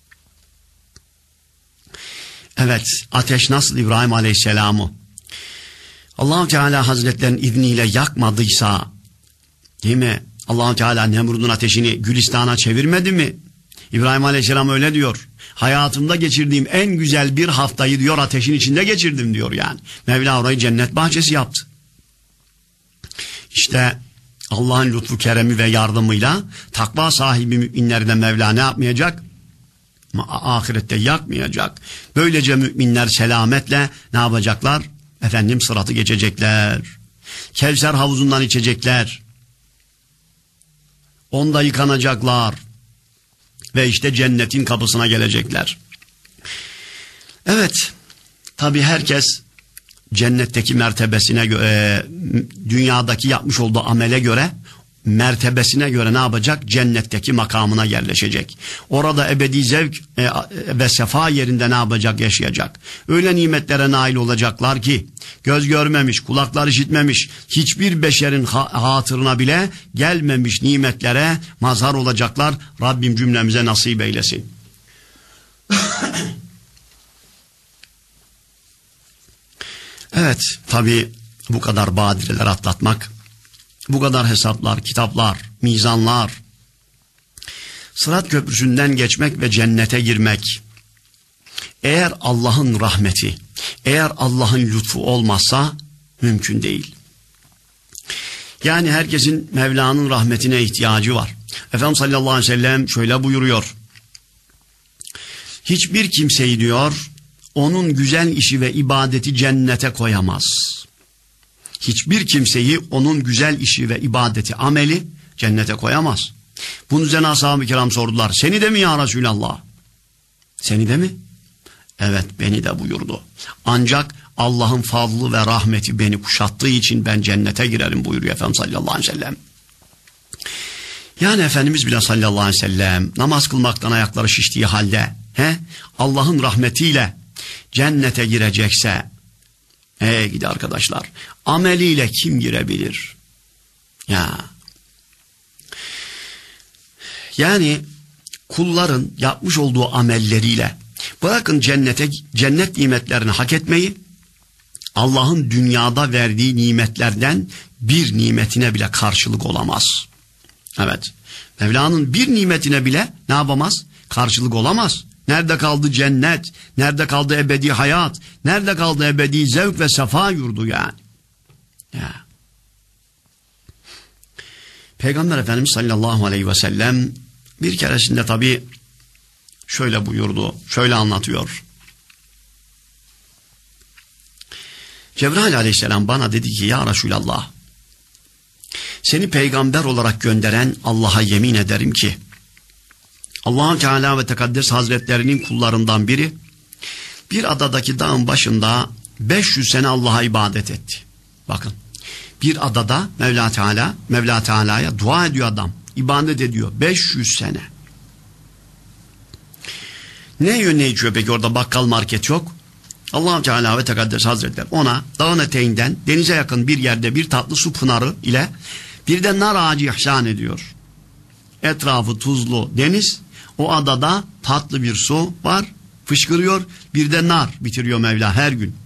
Speaker 2: Evet, ateş nasıl İbrahim Aleyhisselam'ı Allah-u Teala Hazretlerinin izniyle yakmadıysa, değil mi? Allah-u Teala Nemrud'un ateşini Gülistan'a çevirmedi mi? İbrahim Aleyhisselam öyle diyor. Hayatımda geçirdiğim en güzel bir haftayı diyor ateşin içinde geçirdim diyor yani. Mevla orayı cennet bahçesi yaptı. İşte Allah'ın lütfu, keremi ve yardımıyla takva sahibi müminlerine Mevla ne yapmayacak? Ahirette yakmayacak. Böylece müminler selametle ne yapacaklar? Efendim sıratı geçecekler. Kevser havuzundan içecekler. Onda yıkanacaklar. Ve işte cennetin kapısına gelecekler. Evet, tabi herkes cennetteki mertebesine göre, dünyadaki yapmış olduğu amele göre, mertebesine göre ne yapacak? Cennetteki makamına yerleşecek. Orada ebedi zevk e, ve sefa yerinde ne yapacak? Yaşayacak. Öyle nimetlere nail olacaklar ki, göz görmemiş, kulaklar işitmemiş, hiçbir beşerin ha hatırına bile gelmemiş nimetlere mazhar olacaklar. Rabbim cümlemize nasip eylesin. Evet, tabi bu kadar badireler atlatmak, bu kadar hesaplar, kitaplar, mizanlar, Sırat Köprüsü'nden geçmek ve cennete girmek, eğer Allah'ın rahmeti, eğer Allah'ın lütfu olmazsa mümkün değil. Yani herkesin Mevla'nın rahmetine ihtiyacı var. Efendimiz sallallahu aleyhi ve sellem şöyle buyuruyor. Hiçbir kimseyi diyor, onun güzel işi ve ibadeti cennete koyamaz. Hiçbir kimseyi onun güzel işi ve ibadeti, ameli cennete koyamaz. Bunun üzerine ashab-ı kiram sordular. Seni de mi ya Resulallah? Seni de mi? Evet, beni de buyurdu. Ancak Allah'ın fazlı ve rahmeti beni kuşattığı için ben cennete girerim buyuruyor Efendimiz sallallahu aleyhi ve sellem. Yani Efendimiz bile sallallahu aleyhi ve sellem namaz kılmaktan ayakları şiştiği halde he, Allah'ın rahmetiyle cennete girecekse, ey gidi arkadaşlar, ameliyle kim girebilir? Ya. Yani kulların yapmış olduğu amelleriyle, bırakın cennete, cennet nimetlerini hak etmeyi, Allah'ın dünyada verdiği nimetlerden bir nimetine bile karşılık olamaz. Evet, Mevla'nın bir nimetine bile ne yapamaz? Karşılık olamaz. Nerede kaldı cennet? Nerede kaldı ebedi hayat? Nerede kaldı ebedi zevk ve sefa yurdu yani? Ya. Peygamber Efendimiz sallallahu aleyhi ve sellem bir keresinde tabi şöyle buyurdu, şöyle anlatıyor. Cebrail aleyhisselam bana dedi ki ya Resulallah, seni peygamber olarak gönderen Allah'a yemin ederim ki Allah-u Teala ve Tekaddes Hazretlerinin kullarından biri bir adadaki dağın başında beş yüz sene Allah'a ibadet etti. Bakın, bir adada Mevla Teala, Mevla Teala'ya dua ediyor adam, ibadet ediyor beş yüz sene. Ne yiyor ne içiyor peki, orada bakkal market yok. Allah-u Teala ve Tekaddes Hazretleri ona dağın eteğinden denize yakın bir yerde bir tatlı su pınarı ile bir de nar ağacı ihsan ediyor. Etrafı tuzlu deniz, o adada tatlı bir su var, fışkırıyor, bir de nar bitiriyor Mevla her gün.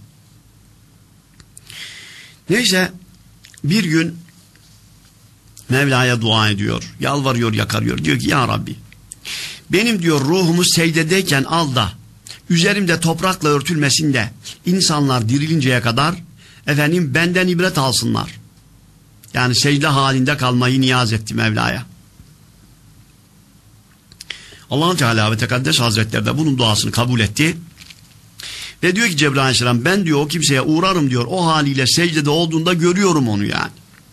Speaker 2: Neyse bir gün Mevla'ya dua ediyor, yalvarıyor, yakarıyor, diyor ki ya Rabbi, benim diyor ruhumu secdedeyken al da üzerimde toprakla örtülmesin de insanlar dirilinceye kadar efendim benden ibret alsınlar. Yani secde halinde kalmayı niyaz etti Mevla'ya. Allah-u Teala ve Tekaddes Hazretleri de bunun duasını kabul etti. Ve diyor ki Cebrail aleyhisselam, ben diyor o kimseye uğrarım diyor, o haliyle secdede olduğunda görüyorum onu yani.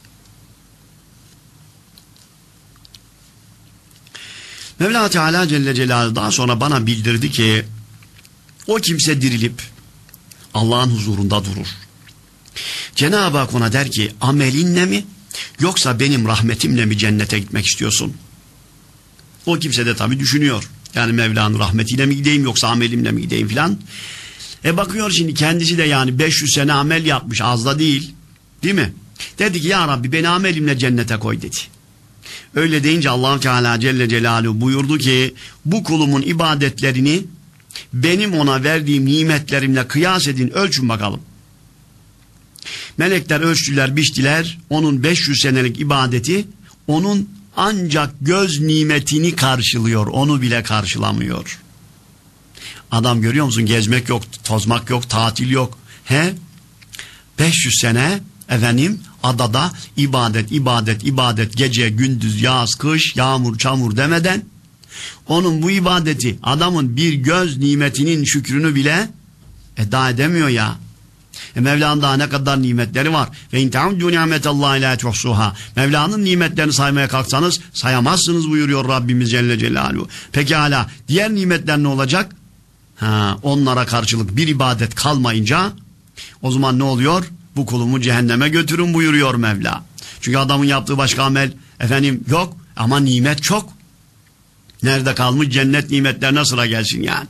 Speaker 2: Mevla Teala Celle Celaluhu daha sonra bana bildirdi ki o kimse dirilip Allah'ın huzurunda durur. Cenab-ı Hak ona der ki amelinle mi yoksa benim rahmetimle mi cennete gitmek istiyorsun? O kimse de tabii düşünüyor. Yani Mevla'nın rahmetiyle mi gideyim yoksa amelimle mi gideyim filan. E bakıyor şimdi kendisi de yani beş yüz sene amel yapmış, az da değil. Değil mi? Dedi ki ya Rabbi beni amelimle cennete koy dedi. Öyle deyince Allah-u Teala Celle Celaluhu buyurdu ki bu kulumun ibadetlerini benim ona verdiğim nimetlerimle kıyas edin, ölçün bakalım. Melekler ölçtüler, biçtiler. Onun beş yüz senelik ibadeti onun ancak göz nimetini karşılıyor. Onu bile karşılamıyor. Adam görüyor musun? Gezmek yok, tozmak yok, tatil yok. He? beş yüz sene efendim adada ibadet, ibadet, ibadet, gece, gündüz, yaz, kış, yağmur, çamur demeden onun bu ibadeti, adamın bir göz nimetinin şükrünü bile eda edemiyor ya. E Mevla'nın daha ne kadar nimetleri var. Ve in ta'uddu ni'metallahi la tuhsuha. Mevla'nın nimetlerini saymaya kalksanız sayamazsınız buyuruyor Rabbimiz Celle Celaluhu. Pekala diğer nimetler ne olacak? Ha, onlara karşılık bir ibadet kalmayınca o zaman ne oluyor? Bu kulumu cehenneme götürün buyuruyor Mevla. Çünkü adamın yaptığı başka amel efendim yok ama nimet çok. Nerede kalmış cennet nimetlerine sıra gelsin yani.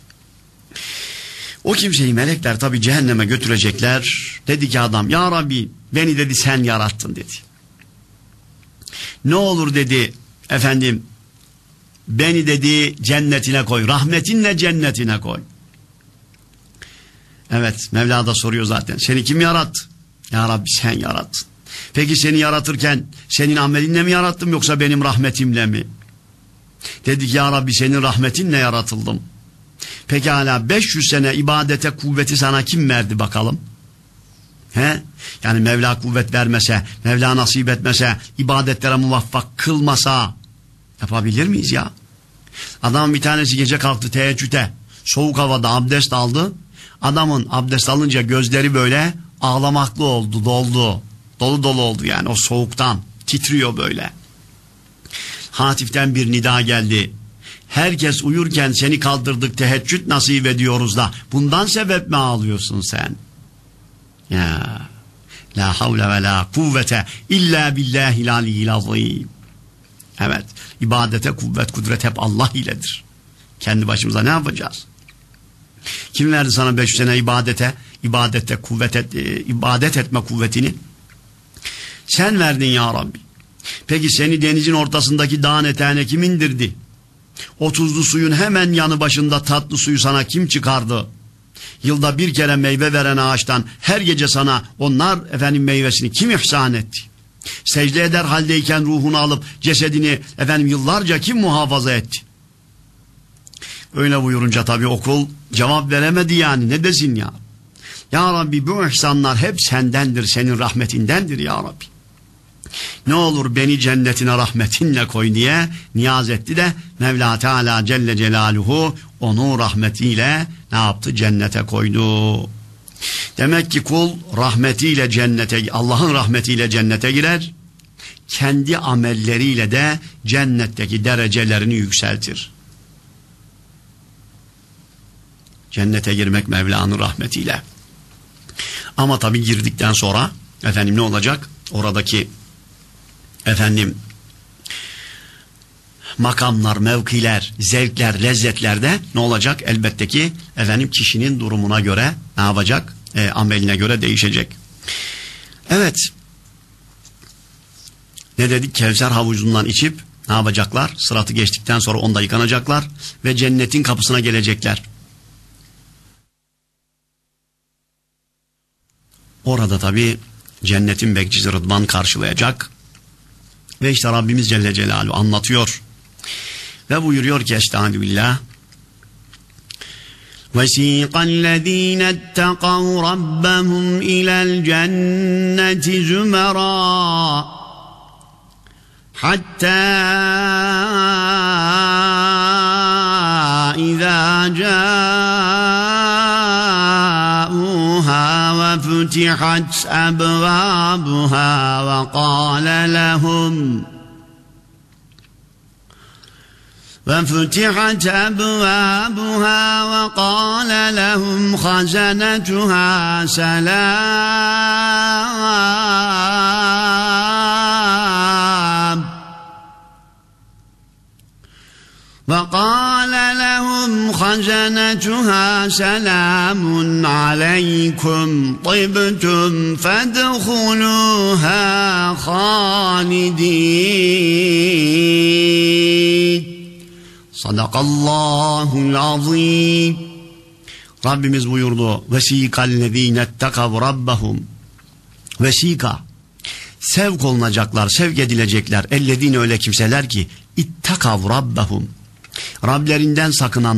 Speaker 2: O kimseyi melekler tabi cehenneme götürecekler. Dedi ki adam ya Rabbi beni dedi sen yarattın dedi. Ne olur dedi efendim beni dedi cennetine koy. Rahmetinle cennetine koy. Evet Mevla da soruyor zaten. Seni kim yarattı? Ya Rabbi sen yarattın. Peki seni yaratırken senin amelinle mi yarattım yoksa benim rahmetimle mi? Dedi ki ya Rabbi senin rahmetinle yaratıldım. Pekala beş yüz sene ibadete kuvveti sana kim verdi bakalım? He? Yani Mevla kuvvet vermese, Mevla nasip etmese, ibadetlere muvaffak kılmasa yapabilir miyiz ya? Adam bir tanesi gece kalktı teheccüde, soğuk havada abdest aldı. Adamın abdest alınca gözleri böyle ağlamaklı oldu, doldu. Dolu dolu oldu yani o soğuktan. Titriyor böyle. Hatiften bir nida geldi. Herkes uyurken seni kaldırdık teheccüd nasip ediyoruz da bundan sebep mi ağlıyorsun sen? Ya la havle ve la kuvvete illa billahil aliyyil azim. Evet ibadete kuvvet kudret hep Allah iledir. Kendi başımıza ne yapacağız? Kim verdi sana beş sene ibadete ibadette kuvvet et, e, ibadet etme kuvvetini? Sen verdin ya Rabbi. Peki seni denizin ortasındaki dağın eteğine kim indirdi? O tuzlu suyun hemen yanı başında tatlı suyu sana kim çıkardı? Yılda bir kere meyve veren ağaçtan her gece sana onlar efendim meyvesini kim ihsan etti? Secde eder haldeyken ruhunu alıp cesedini efendim yıllarca kim muhafaza etti? Öyle buyurunca tabii okul cevap veremedi yani ne desin ya? Ya Rabbi bu ihsanlar hep sendendir, senin rahmetindendir ya Rabbi. Ne olur beni cennetine rahmetinle koy diye niyaz etti de Mevla Teala Celle Celaluhu onu rahmetiyle ne yaptı? Cennete koydu. Demek ki kul rahmetiyle cennete, Allah'ın rahmetiyle cennete girer. Kendi amelleriyle de cennetteki derecelerini yükseltir. Cennete girmek Mevla'nın rahmetiyle. Ama tabi girdikten sonra efendim ne olacak? Oradaki efendim makamlar, mevkiler, zevkler, lezzetlerde ne olacak? Elbette ki efendim kişinin durumuna göre ne yapacak? E, ameline göre değişecek. Evet. Ne dedik? Kevser havuzundan içip ne yapacaklar? Sıratı geçtikten sonra onda yıkanacaklar ve cennetin kapısına gelecekler. Orada tabi cennetin bekçisi Rıdvan karşılayacak. Ve işte Rabbimiz Celle Celaluhu anlatıyor. Ve buyuruyor ki estağfirullah. وَسِيقَ الَّذ۪ينَ اتَّقَوْا رَبَّهُمْ إِلَى الْجَنَّةِ زُمَرًا حَتَّى إِذَا جَاءُوهَا وَفُتِحَتْ أَبْوَابُهَا وَقَالَ لَهُمْ وَفُتِحَتْ أَبْوَابُهَا وَقَالَ لَهُمْ خَزَنَتُهَا سَلَامٌ وَقَالَ لَهُمْ خَزَنَتُهَا سَلَامٌ عَلَيْكُمْ طِبْتُمْ فَادْخُلُوهَا خَالِدِينَ. Sadakallahul azim. Rabbimiz buyurdu. Vesikallezine ettekav rabbahum. Vesika. Sevk olunacaklar, sevk edilecekler. Ellezine öyle kimseler ki ittekav rabbahum. Rablerinden sakınanlar.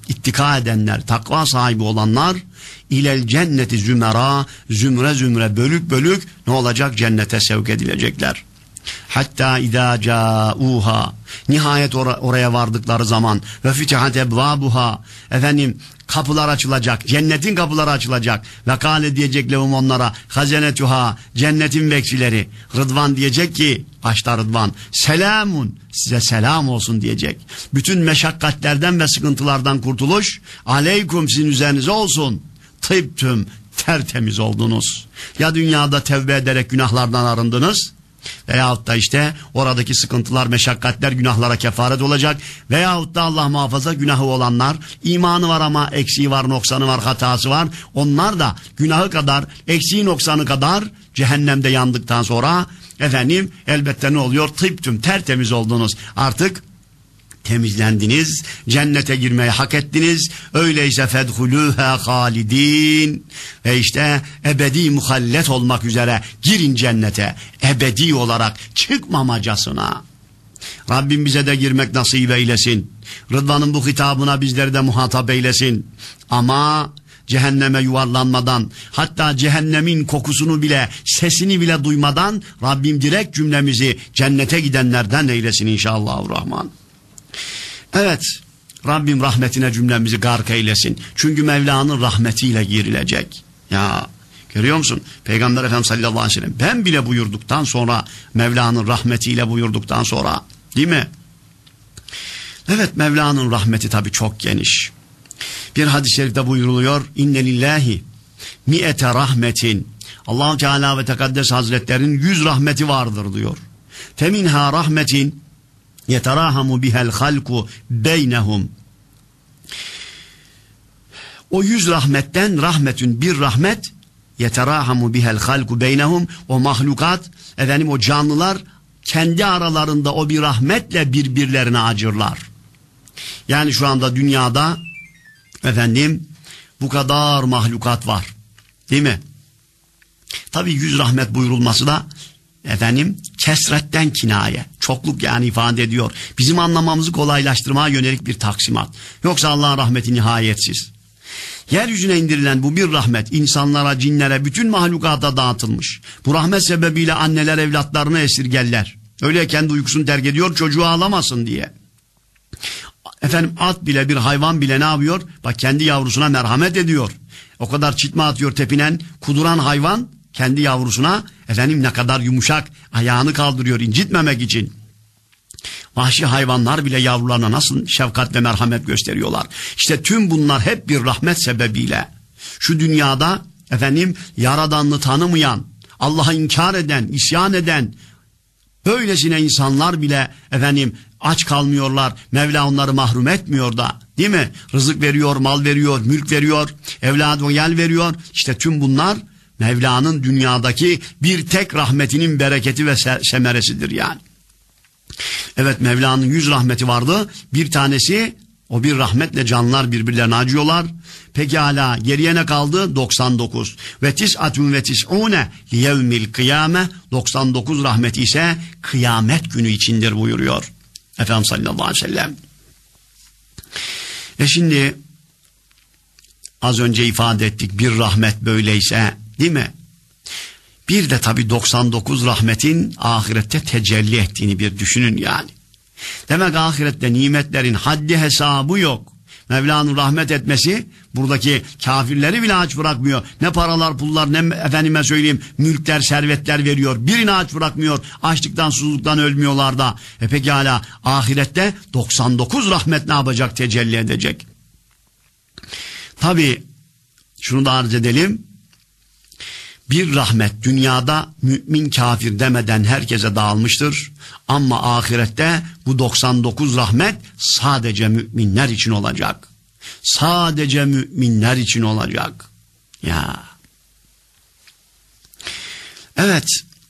Speaker 2: ittika edenler, takva sahibi olanlar ilel cenneti zümera, zümre zümre, bölük bölük ne olacak? Cennete sevk edilecekler. Hatta idâ câûhâ, nihayet or- oraya vardıkları zaman ve fütihat ebvâbuhâ, efendim kapılar açılacak, cennetin kapıları açılacak ve kâle diyecek lehum onlara hazenetuhâ, cennetin bekçileri, Rıdvan diyecek ki, başta Rıdvan, selamun, size selam olsun diyecek. Bütün meşakkatlerden ve sıkıntılardan kurtuluş aleykum, sizin üzerinize olsun. Tıbtüm, tertemiz oldunuz. Ya dünyada tevbe ederek günahlardan arındınız, veyahut da işte oradaki sıkıntılar, meşakkatler günahlara kefaret olacak, veyahut da Allah muhafaza günahı olanlar, imanı var ama eksiği var, noksanı var, hatası var, onlar da günahı kadar, eksiği noksanı kadar cehennemde yandıktan sonra efendim elbette ne oluyor? Tıptüm, tertemiz oldunuz. Artık temizlendiniz, cennete girmeyi hak ettiniz. Öyleyse fedhulûhâ halidîn, ve işte ebedi muhallet olmak üzere girin cennete, ebedi olarak çıkmamacasına. Rabbim bize de girmek nasip eylesin. Rıdvan'ın bu hitabına bizleri de muhatap eylesin. Ama cehenneme yuvarlanmadan, hatta cehennemin kokusunu bile, sesini bile duymadan Rabbim direkt cümlemizi cennete gidenlerden eylesin inşallahurrahman. Evet, Rabbim rahmetine cümlemizi gark eylesin. Çünkü Mevla'nın rahmetiyle girilecek. Ya görüyor musun? Peygamber Efendimiz sallallahu aleyhi ve sellem ben bile buyurduktan sonra, Mevla'nın rahmetiyle buyurduktan sonra, değil mi? Evet, Mevla'nın rahmeti tabii çok geniş. Bir hadis-i şerifte buyuruluyor, inne lillahi mi'ete rahmetin, Allah-u Teala ve Tekaddes Hazretlerinin yüz rahmeti vardır diyor. Feminha rahmetin yeterahamu bihel halku beynehum. O yüz rahmetten rahmetün bir rahmet, yeterahamu bihel halku beynehum, o mahlukat, efendim o canlılar kendi aralarında o bir rahmetle birbirlerine acırlar. Yani şu anda dünyada efendim bu kadar mahlukat var, değil mi? Tabii yüz rahmet buyurulması da efendim kesretten kinaye, çokluk yani ifade ediyor. Bizim anlamamızı kolaylaştırmaya yönelik bir taksimat. Yoksa Allah'ın rahmeti nihayetsiz. Yeryüzüne indirilen bu bir rahmet insanlara, cinlere, bütün mahlukata dağıtılmış. Bu rahmet sebebiyle anneler evlatlarını esirgerler. Öyle kendi uykusunu terk ediyor çocuğu ağlamasın diye. Efendim at bile, bir hayvan bile ne yapıyor? Bak kendi yavrusuna merhamet ediyor. O kadar çitme atıyor tepinen, kuduran hayvan kendi yavrusuna efendim ne kadar yumuşak, ayağını kaldırıyor incitmemek için. Vahşi hayvanlar bile yavrularına nasıl şefkat ve merhamet gösteriyorlar. İşte tüm bunlar hep bir rahmet sebebiyle. Şu dünyada efendim Yaradan'ı tanımayan, Allah'a inkar eden, isyan eden böylesine insanlar bile efendim aç kalmıyorlar. Mevla onları mahrum etmiyor da, değil mi? Rızık veriyor, mal veriyor, mülk veriyor, evlad ve yel veriyor. İşte tüm bunlar Mevla'nın dünyadaki bir tek rahmetinin bereketi ve semeresidir yani. Evet, Mevla'nın yüz rahmeti vardı. Bir tanesi, o bir rahmetle canlılar birbirlerine acıyorlar. Pekala geriye ne kaldı? doksan dokuz. Ve tis'atun ve tis'une liyevmil kıyame, doksan dokuz rahmeti ise kıyamet günü içindir buyuruyor Efendimiz sallallahu aleyhi ve sellem. E şimdi az önce ifade ettik, bir rahmet böyleyse, değil mi? Bir de tabii doksan dokuz rahmetin ahirette tecelli ettiğini bir düşünün yani. Demek ahirette nimetlerin haddi hesabı yok. Mevla'nın rahmet etmesi buradaki kafirleri bile aç bırakmıyor. Ne paralar, pullar, ne efendime söyleyeyim mülkler, servetler veriyor. Birini aç bırakmıyor. Açlıktan, susuzluktan ölmüyorlar da. E pekala ahirette doksan dokuz rahmet ne yapacak? Tecelli edecek. Tabii şunu da arz edelim. Bir rahmet dünyada mümin kafir demeden herkese dağılmıştır. Ama ahirette bu doksan dokuz rahmet sadece müminler için olacak. Sadece müminler için olacak. Ya. Evet.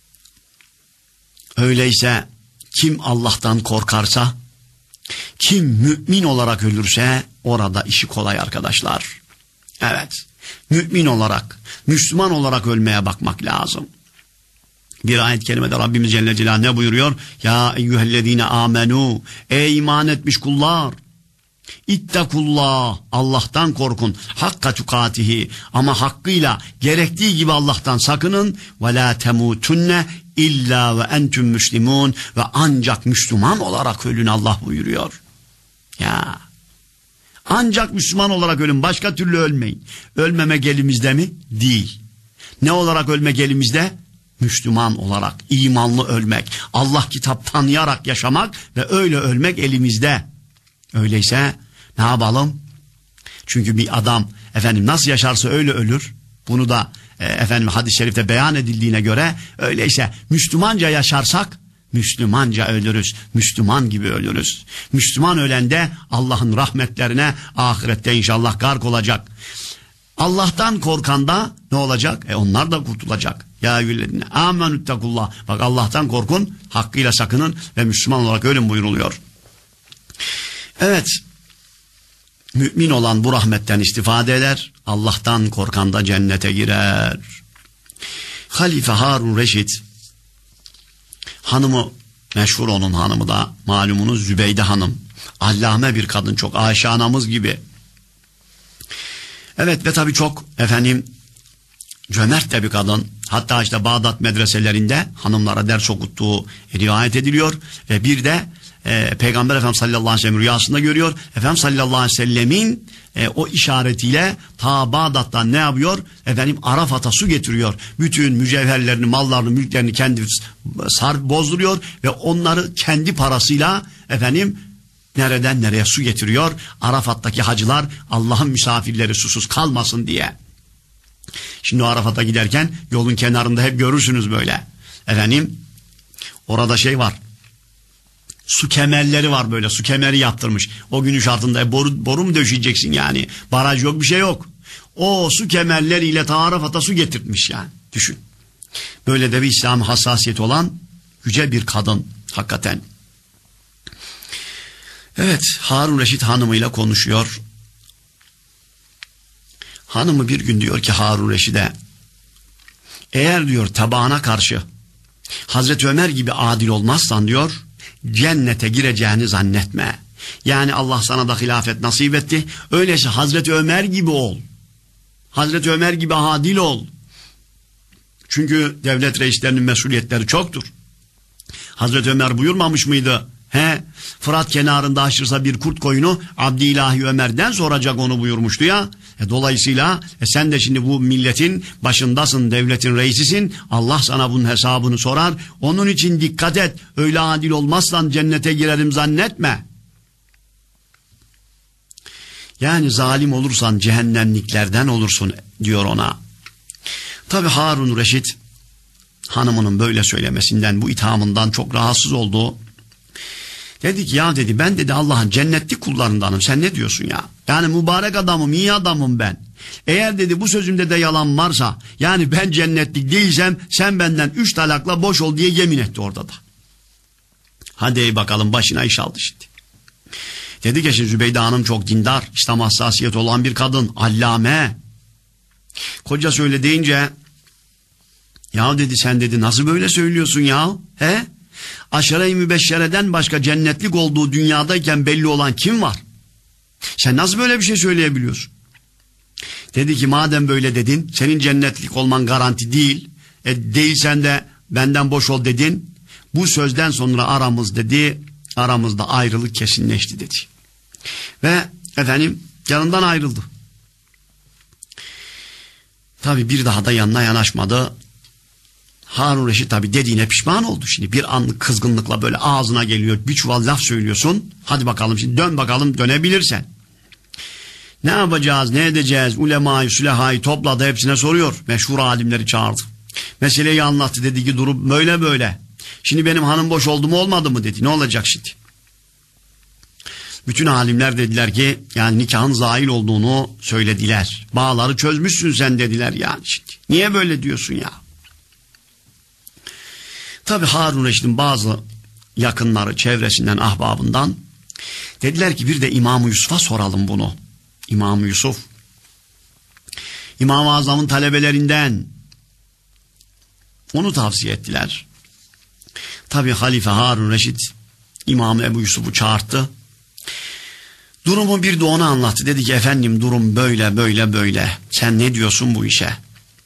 Speaker 2: Öyleyse kim Allah'tan korkarsa, kim mümin olarak ölürse orada işi kolay arkadaşlar. Evet. Mümin olarak, Müslüman olarak ölmeye bakmak lazım. Bir ayet-i kerimede Rabbimiz Celle Celaluhu ne buyuruyor? Ya eyyühellezine amenu, ey iman etmiş kullar. İttakullah, Allah'tan korkun. Hakka tukatihi, ama hakkıyla gerektiği gibi Allah'tan sakının. Ve la temutunne illa ve entüm müslimun, ve ancak Müslüman olarak ölün Allah buyuruyor. Ya, ancak Müslüman olarak ölün, başka türlü ölmeyin. Ölmemek elimizde mi? Değil. Ne olarak ölmek elimizde? Müslüman olarak, imanlı ölmek, Allah kitap tanıyarak yaşamak ve öyle ölmek elimizde. Öyleyse ne yapalım? Çünkü bir adam efendim nasıl yaşarsa öyle ölür. Bunu da e, efendim hadis-i şerifte beyan edildiğine göre, öyleyse Müslümanca yaşarsak Müslümanca ölürüz. Müslüman gibi ölürüz. Müslüman ölen de Allah'ın rahmetlerine ahirette inşallah gark olacak. Allah'tan korkan da ne olacak? E onlar da kurtulacak. Ya eyyühellezine amenüttekullah. Bak, Allah'tan korkun, hakkıyla sakının ve Müslüman olarak ölün buyuruluyor. Evet, mümin olan bu rahmetten istifade eder. Allah'tan korkan da cennete girer. Halife Harun Reşit hanımı, meşhur onun hanımı da malumunuz Zübeyde Hanım. Allame bir kadın, çok Ayşe anamız gibi. Evet, ve tabii çok efendim cömert de bir kadın. Hatta işte Bağdat medreselerinde hanımlara ders okuttuğu rivayet ediliyor. Ve bir de e, Peygamber Efendimiz sallallahu aleyhi ve sellem rüyasında görüyor. Efendimiz sallallahu aleyhi ve sellemin e, o işaretiyle ta Bağdat'tan ne yapıyor? Efendim Arafat'a su getiriyor. Bütün mücevherlerini, mallarını, mülklerini kendi sar bozduruyor ve onları kendi parasıyla efendim nereden nereye su getiriyor. Arafat'taki hacılar Allah'ın misafirleri susuz kalmasın diye. Şimdi o Arafat'a giderken yolun kenarında hep görürsünüz böyle. Efendim orada şey var. Su kemerleri var böyle. Su kemeri yaptırmış. O günün şartında e, boru, boru mu döşeyeceksin yani? Baraj yok, bir şey yok. O su kemerleriyle ta Arafat'a su getirtmiş yani. Düşün. Böyle de bir İslam hassasiyeti olan yüce bir kadın hakikaten. Evet, Harun Reşit hanımıyla konuşuyor. Hanımı bir gün diyor ki Harun Reşit'e, eğer diyor tabağına karşı Hazreti Ömer gibi adil olmazsan diyor, cennete gireceğini zannetme. Yani Allah sana da hilafet nasip etti. Öyleyse Hazreti Ömer gibi ol. Hazreti Ömer gibi adil ol. Çünkü devlet reislerinin mesuliyetleri çoktur. Hazreti Ömer buyurmamış mıydı? He, Fırat kenarında aşırsa bir kurt koyunu Abdülahi Ömer'den soracak onu buyurmuştu ya. E, dolayısıyla e, sen de şimdi bu milletin başındasın, devletin reisisin. Allah sana bunun hesabını sorar. Onun için dikkat et. Öyle adil olmazsan cennete girerim zannetme. Yani zalim olursan cehennemliklerden olursun diyor ona. Tabi Harun Reşit hanımının böyle söylemesinden, bu ithamından çok rahatsız oldu. Dedi ki ya dedi, ben dedi Allah'ın cennetlik kullarındanım, sen ne diyorsun ya? Yani mübarek adamım, iyi adamım ben. Eğer dedi bu sözümde de yalan varsa, yani ben cennetlik değilsem sen benden üç talakla boş ol diye yemin etti orada da. Hadi bakalım, başına iş aldı şimdi. Dedi ki şimdi Zübeyde Hanım çok dindar, İslam hassasiyeti olan bir kadın, allame. Koca söyle deyince, ya dedi sen dedi nasıl böyle söylüyorsun ya? He? Aşere-i mübeşşereden başka cennetlik olduğu dünyadayken belli olan kim var? Sen nasıl böyle bir şey söyleyebiliyorsun? Dedi ki madem böyle dedin, senin cennetlik olman garanti değil. E, değilsen de benden boş ol dedin. Bu sözden sonra aramız dedi, aramızda ayrılık kesinleşti dedi. Ve efendim yanından ayrıldı. Tabi bir daha da yanına yanaşmadı. Harun Reşit tabi dediğine pişman oldu. Şimdi bir anlık kızgınlıkla böyle ağzına geliyor, bir çuval laf söylüyorsun. Hadi bakalım şimdi dön bakalım, dönebilirsen. Ne yapacağız, ne edeceğiz? Ulemayı, sülehayı topladı, hepsine soruyor. Meşhur alimleri çağırdı. Meseleyi anlattı, dedi ki durup böyle böyle. Şimdi benim hanım boş oldu mu olmadı mı dedi. Ne olacak şimdi? Bütün alimler dediler ki yani nikahın zail olduğunu söylediler. Bağları çözmüşsün sen dediler yani şimdi. Niye böyle diyorsun ya? Tabi Harun Reşit'in bazı yakınları, çevresinden, ahbabından dediler ki bir de İmam-ı Yusuf'a soralım bunu. İmam-ı Yusuf İmam-ı Azam'ın talebelerinden, onu tavsiye ettiler. Tabi Halife Harun Reşit İmam Ebu Yusuf'u çağırttı. Durumu bir de ona anlattı. Dedi ki efendim durum böyle böyle böyle. Sen ne diyorsun bu işe?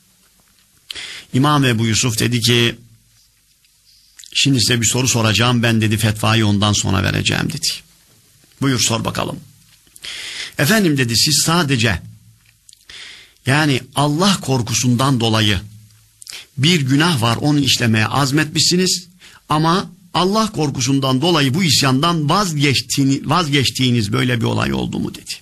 Speaker 2: İmam Ebu Yusuf dedi ki şimdi size bir soru soracağım. Ben dedi fetvayı ondan sonra vereceğim dedi. Buyur sor bakalım. Efendim dedi siz sadece yani Allah korkusundan dolayı bir günah var onu işlemeye azmetmişsiniz ama Allah korkusundan dolayı bu isyandan vazgeçtiğiniz, vazgeçtiğiniz böyle bir olay oldu mu dedi.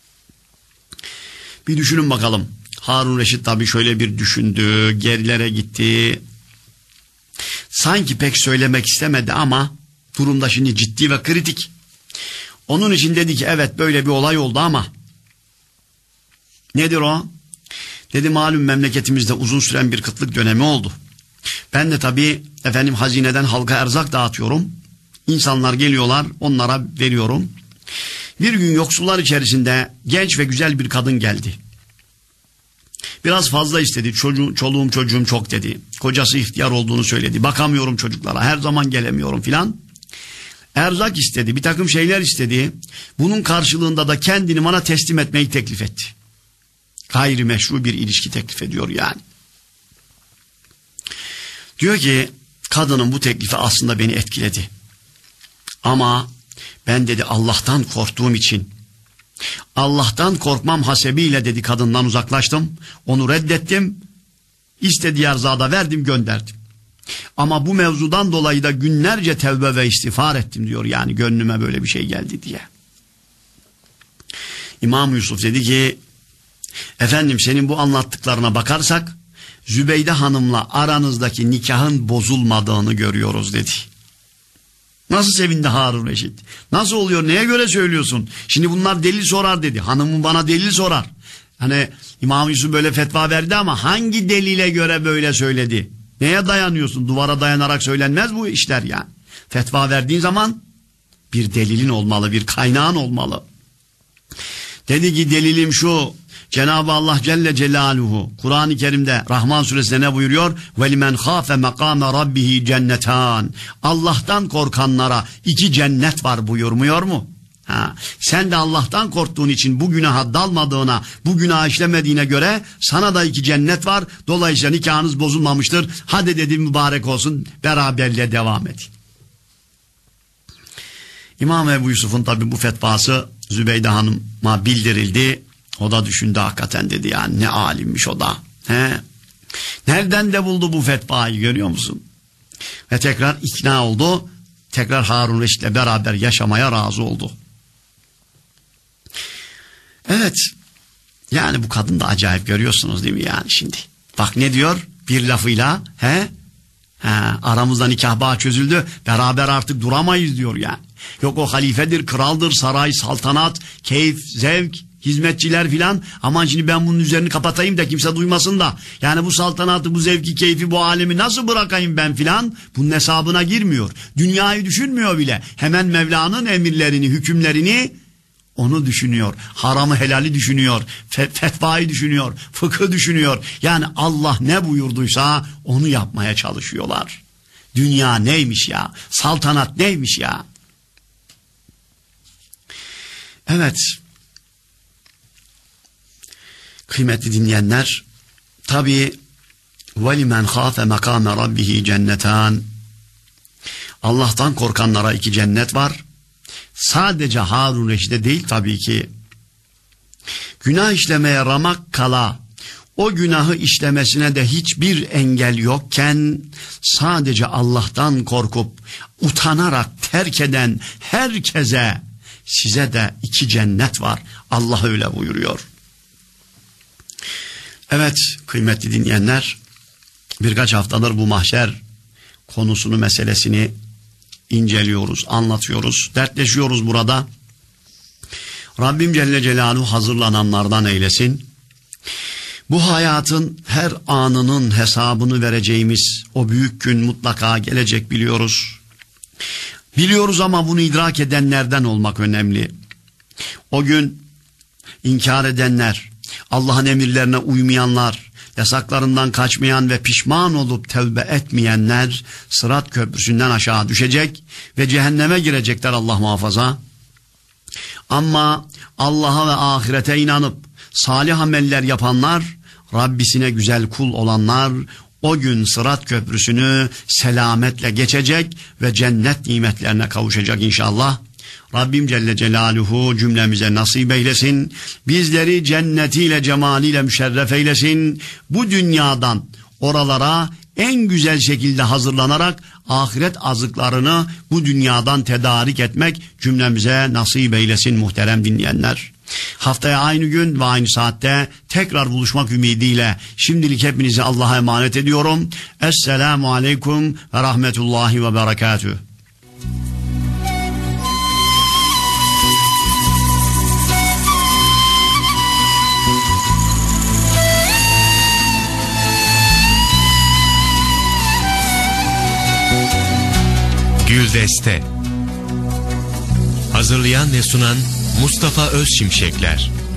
Speaker 2: Bir düşünün bakalım. Harun Reşit tabii şöyle bir düşündü, gerilere gitti. Sanki pek söylemek istemedi ama durumda şimdi ciddi ve kritik. Onun için dedi ki evet böyle bir olay oldu ama nedir o? Dedi malum memleketimizde uzun süren bir kıtlık dönemi oldu. Ben de tabii efendim hazineden halka erzak dağıtıyorum. İnsanlar geliyorlar onlara veriyorum. Bir gün yoksullar içerisinde genç ve güzel bir kadın geldi. Biraz fazla istedi. Çocuğum, çoluğum çocuğum çok dedi. Kocası ihtiyar olduğunu söyledi. Bakamıyorum çocuklara. Her zaman gelemiyorum filan. Erzak istedi. Bir takım şeyler istedi. Bunun karşılığında da kendini bana teslim etmeyi teklif etti. Gayri meşru bir ilişki teklif ediyor yani. Diyor ki kadının bu teklifi aslında beni etkiledi. Ama ben dedi Allah'tan korktuğum için Allah'tan korkmam hasebiyle dedi kadından uzaklaştım. Onu reddettim. İstediği erzağı da verdim gönderdim. Ama bu mevzudan dolayı da günlerce tevbe ve istiğfar ettim diyor. Yani gönlüme böyle bir şey geldi diye. İmam Yusuf dedi ki efendim senin bu anlattıklarına bakarsak Zübeyde Hanım'la aranızdaki nikahın bozulmadığını görüyoruz dedi. Nasıl sevindi Harun Reşit? Nasıl oluyor? Neye göre söylüyorsun? Şimdi bunlar delil sorar dedi. Hanımın bana delil sorar. Hani İmam Yusuf böyle fetva verdi ama hangi delile göre böyle söyledi? Neye dayanıyorsun? Duvara dayanarak söylenmez bu işler yani. Fetva verdiğin zaman bir delilin olmalı, bir kaynağın olmalı. Dedi ki delilim şu. Cenab-ı Allah Celle Celaluhu Kur'an-ı Kerim'de Rahman suresinde ne buyuruyor? وَلِمَنْ خَافَ مَقَامَ رَبِّهِ cennetan. Allah'tan korkanlara iki cennet var buyurmuyor mu? Ha. Sen de Allah'tan korktuğun için bu günaha dalmadığına, bu günah işlemediğine göre sana da iki cennet var. Dolayısıyla nikahınız bozulmamıştır. Hadi dedi mübarek olsun, beraberliğe devam edin. İmam Ebu Yusuf'un tabi bu fetvası Zübeyde Hanım'a bildirildi. O da düşündü hakikaten dedi yani ne alimmiş o da. He. Nereden de buldu bu fetvayı görüyor musun? Ve tekrar ikna oldu. Tekrar Harun Reşit'le beraber yaşamaya razı oldu. Evet. Yani bu kadın da acayip görüyorsunuz değil mi yani şimdi? Bak ne diyor bir lafıyla he? He, aramızda nikah bağı çözüldü. Beraber artık duramayız diyor yani. Yok o halifedir, kraldır, saray, saltanat, keyif, zevk, hizmetçiler filan. Aman şimdi ben bunun üzerini kapatayım da kimse duymasın da. Yani bu saltanatı, bu zevki, keyfi, bu alemi nasıl bırakayım ben filan? Bunun hesabına girmiyor. Dünyayı düşünmüyor bile. Hemen Mevla'nın emirlerini, hükümlerini onu düşünüyor. Haramı helali düşünüyor. Fetvayı düşünüyor. Fıkhı düşünüyor. Yani Allah ne buyurduysa onu yapmaya çalışıyorlar. Dünya neymiş ya? Saltanat neymiş ya? Evet. Kıymetli dinleyenler, tabi وَلِمَنْ خَافَ مَقَامَ رَبِّهِ cennetan. Allah'tan korkanlara iki cennet var. Sadece Harun Reşit'e değil tabii ki. Günah işlemeye ramak kala o günahı işlemesine de hiçbir engel yokken sadece Allah'tan korkup utanarak terk eden herkese size de iki cennet var. Allah öyle buyuruyor. Evet kıymetli dinleyenler, birkaç haftadır bu mahşer konusunu, meselesini inceliyoruz, anlatıyoruz, dertleşiyoruz burada. Rabbim Celle Celaluhu hazırlananlardan eylesin. Bu hayatın her anının hesabını vereceğimiz o büyük gün mutlaka gelecek biliyoruz. Biliyoruz ama bunu idrak edenlerden olmak önemli. O gün inkar edenler, Allah'ın emirlerine uymayanlar, yasaklarından kaçmayan ve pişman olup tevbe etmeyenler Sırat Köprüsü'nden aşağı düşecek ve cehenneme girecekler Allah muhafaza. Ama Allah'a ve ahirete inanıp salih ameller yapanlar, Rabbisine güzel kul olanlar o gün Sırat Köprüsü'nü selametle geçecek ve cennet nimetlerine kavuşacak inşallah. Rabbim Celle Celaluhu cümlemize nasip eylesin. Bizleri cennetiyle, cemaliyle müşerref eylesin. Bu dünyadan oralara en güzel şekilde hazırlanarak ahiret azıklarını bu dünyadan tedarik etmek cümlemize nasip eylesin muhterem dinleyenler. Haftaya aynı gün ve aynı saatte tekrar buluşmak ümidiyle şimdilik hepinizi Allah'a emanet ediyorum. Esselamu aleyküm ve rahmetullahi ve berekatüh.
Speaker 1: Güldeste. Hazırlayan ve sunan Mustafa Özşimşekler.